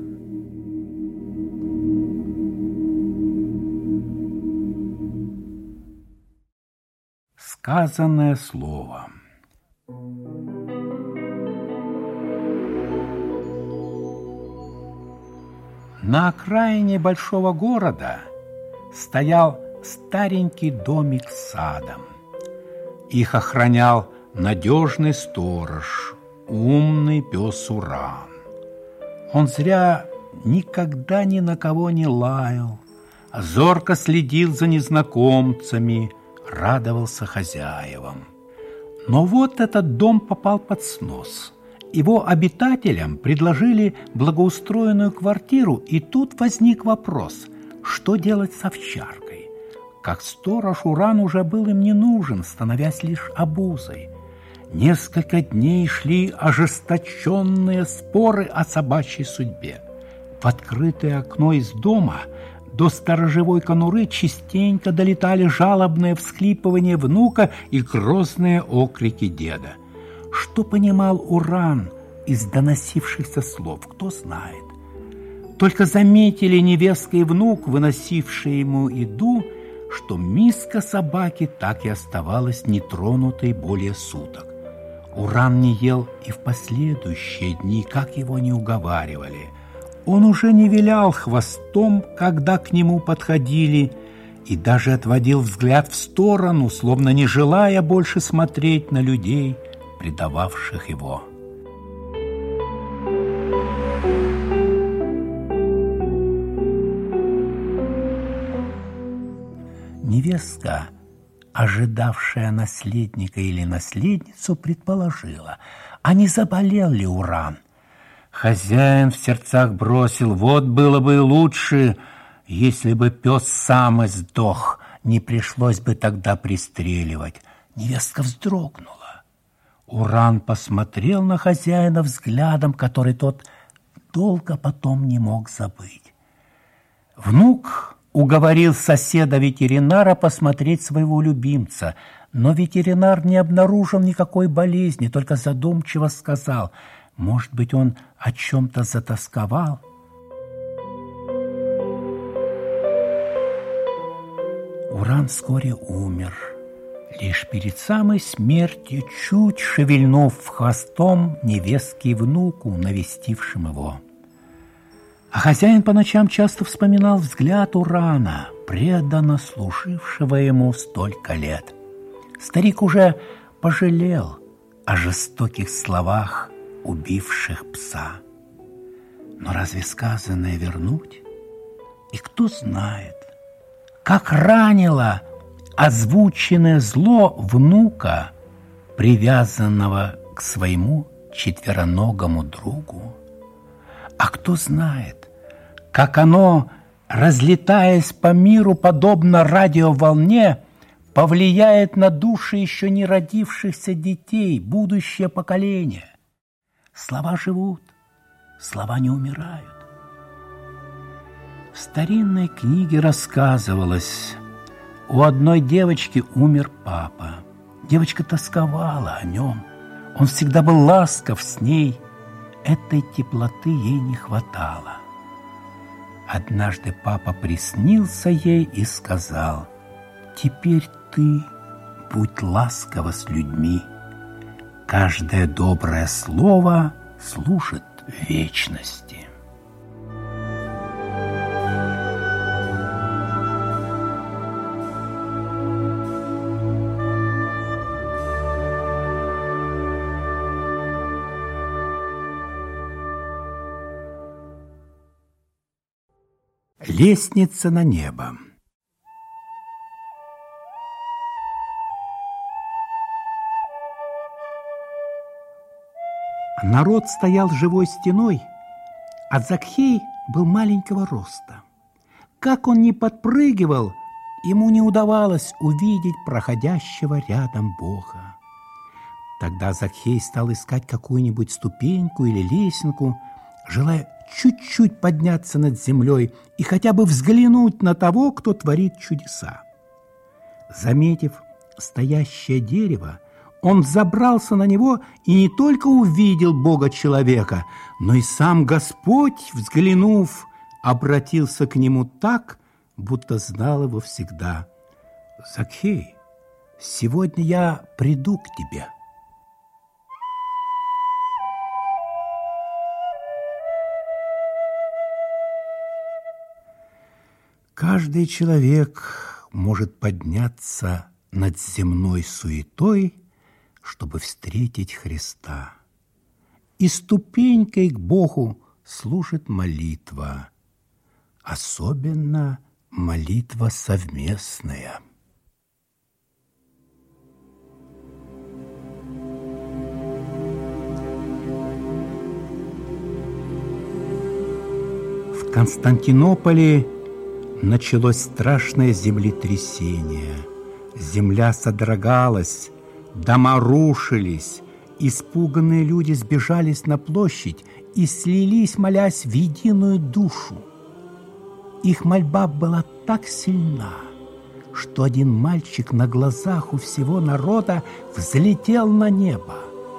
Сказанное слово. На окраине большого города стоял старенький домик с садом. Их охранял надежный сторож, умный пес Уран. Он зря никогда ни на кого не лаял, а зорко следил за незнакомцами, радовался хозяевам. Но вот этот дом попал под снос. Его обитателям предложили благоустроенную квартиру, и тут возник вопрос, что делать с овчаркой. Как сторож, Уран уже был им не нужен, становясь лишь обузой. Несколько дней шли ожесточенные споры о собачьей судьбе. В открытое окно из дома до сторожевой конуры частенько долетали жалобные всхлипывания внука и грозные окрики деда. Что понимал Уран из доносившихся слов, кто знает. Только заметили невестка и внук, выносившие ему еду, что миска собаки так и оставалась нетронутой более суток. Уран не ел и в последующие дни, как его не уговаривали. Он уже не вилял хвостом, когда к нему подходили, и даже отводил взгляд в сторону, словно не желая больше смотреть на людей, предававших его. Невестка, ожидавшая наследника или наследницу, предположила, а не заболел ли Уран. Хозяин в сердцах бросил: вот было бы лучше, если бы пес сам издох, не пришлось бы тогда пристреливать. Невестка вздрогнула. Уран посмотрел на хозяина взглядом, который тот долго потом не мог забыть. Внук уговорил соседа-ветеринара посмотреть своего любимца, но ветеринар не обнаружил никакой болезни, только задумчиво сказал: «Может быть, он о чем-то затасковал?» Уран вскоре умер. Лишь перед самой смертью, чуть шевельнув хвостом невестке и внуку, навестившим его. А хозяин по ночам часто вспоминал взгляд Урана, преданно служившего ему столько лет. Старик уже пожалел о жестоких словах, убивших пса. Но разве сказанное вернуть? И кто знает, как ранило озвученное зло внука, привязанного к своему четвероногому другу. А кто знает, как оно, разлетаясь по миру, подобно радиоволне, повлияет на души еще не родившихся детей, будущее поколение. Слова живут, слова не умирают. В старинной книге рассказывалось: у одной девочки умер папа. Девочка тосковала о нем. Он всегда был ласков с ней. Этой теплоты ей не хватало. Однажды папа приснился ей и сказал: «Теперь ты будь ласкова с людьми. Каждое доброе слово служит вечности». Лестница на небо. Народ стоял живой стеной, а Закхей был маленького роста. Как он ни подпрыгивал, ему не удавалось увидеть проходящего рядом Бога. Тогда Закхей стал искать какую-нибудь ступеньку или лесенку, желая чуть-чуть подняться над землей и хотя бы взглянуть на того, кто творит чудеса. Заметив стоящее дерево, он взобрался на него и не только увидел Бога-человека, но и сам Господь, взглянув, обратился к нему так, будто знал его всегда. «Закхей, сегодня я приду к тебе». Каждый человек может подняться над земной суетой, чтобы встретить Христа. И ступенькой к Богу служит молитва, особенно молитва совместная. В Константинополе началось страшное землетрясение. Земля содрогалась, дома рушились, испуганные люди сбежались на площадь и слились, молясь в единую душу. Их мольба была так сильна, что один мальчик на глазах у всего народа взлетел на небо.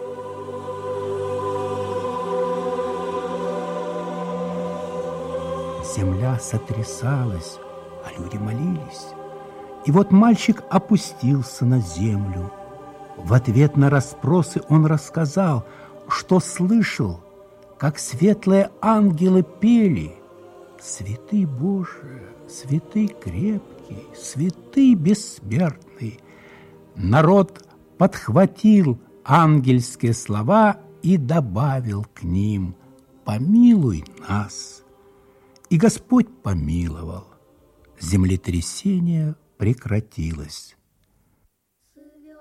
Земля сотрясалась, а люди молились. И вот мальчик опустился на землю. В ответ на расспросы он рассказал, что слышал, как светлые ангелы пели: «Святый Боже, святый крепкий, святый бессмертный». Народ подхватил ангельские слова и добавил к ним: «Помилуй нас». И Господь помиловал. Землетрясение прекратилось. Святый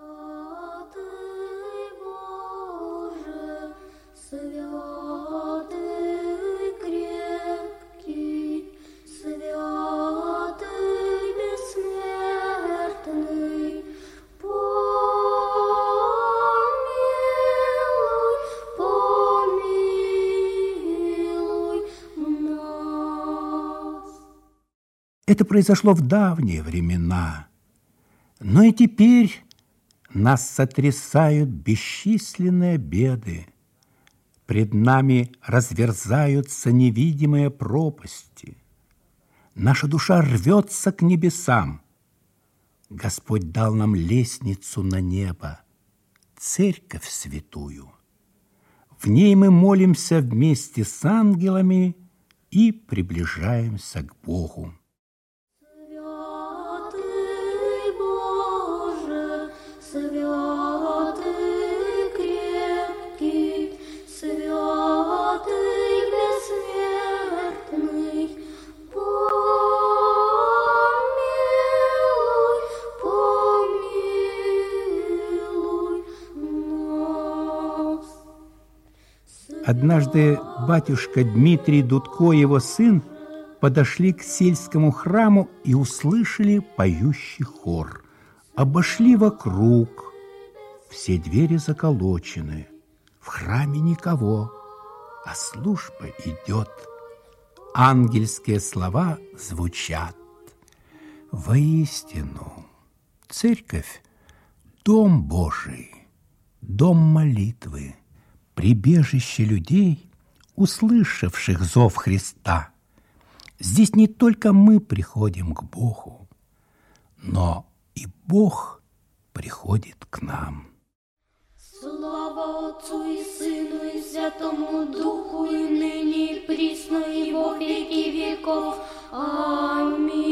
Боже, святый крепкий, святый бессмертный, помилуй, помилуй нас. Это произошло в давние времена. Но и теперь нас сотрясают бесчисленные беды. Пред нами разверзаются невидимые пропасти. Наша душа рвется к небесам. Господь дал нам лестницу на небо, церковь святую. В ней мы молимся вместе с ангелами и приближаемся к Богу. Святый Боже, святый крепкий, святый бессмертный, помилуй, помилуй нас. Однажды батюшка Дмитрий Дудко и его сын подошли к сельскому храму и услышали поющий хор. Обошли вокруг. Все двери заколочены. В храме никого, а служба идет. Ангельские слова звучат. Воистину, церковь – дом Божий, дом молитвы, прибежище людей, услышавших зов Христа. Здесь не только мы приходим к Богу, но и Бог приходит к нам. Слава Отцу и Сыну и Святому Духу, и ныне, и присно, и во веки веков. Аминь.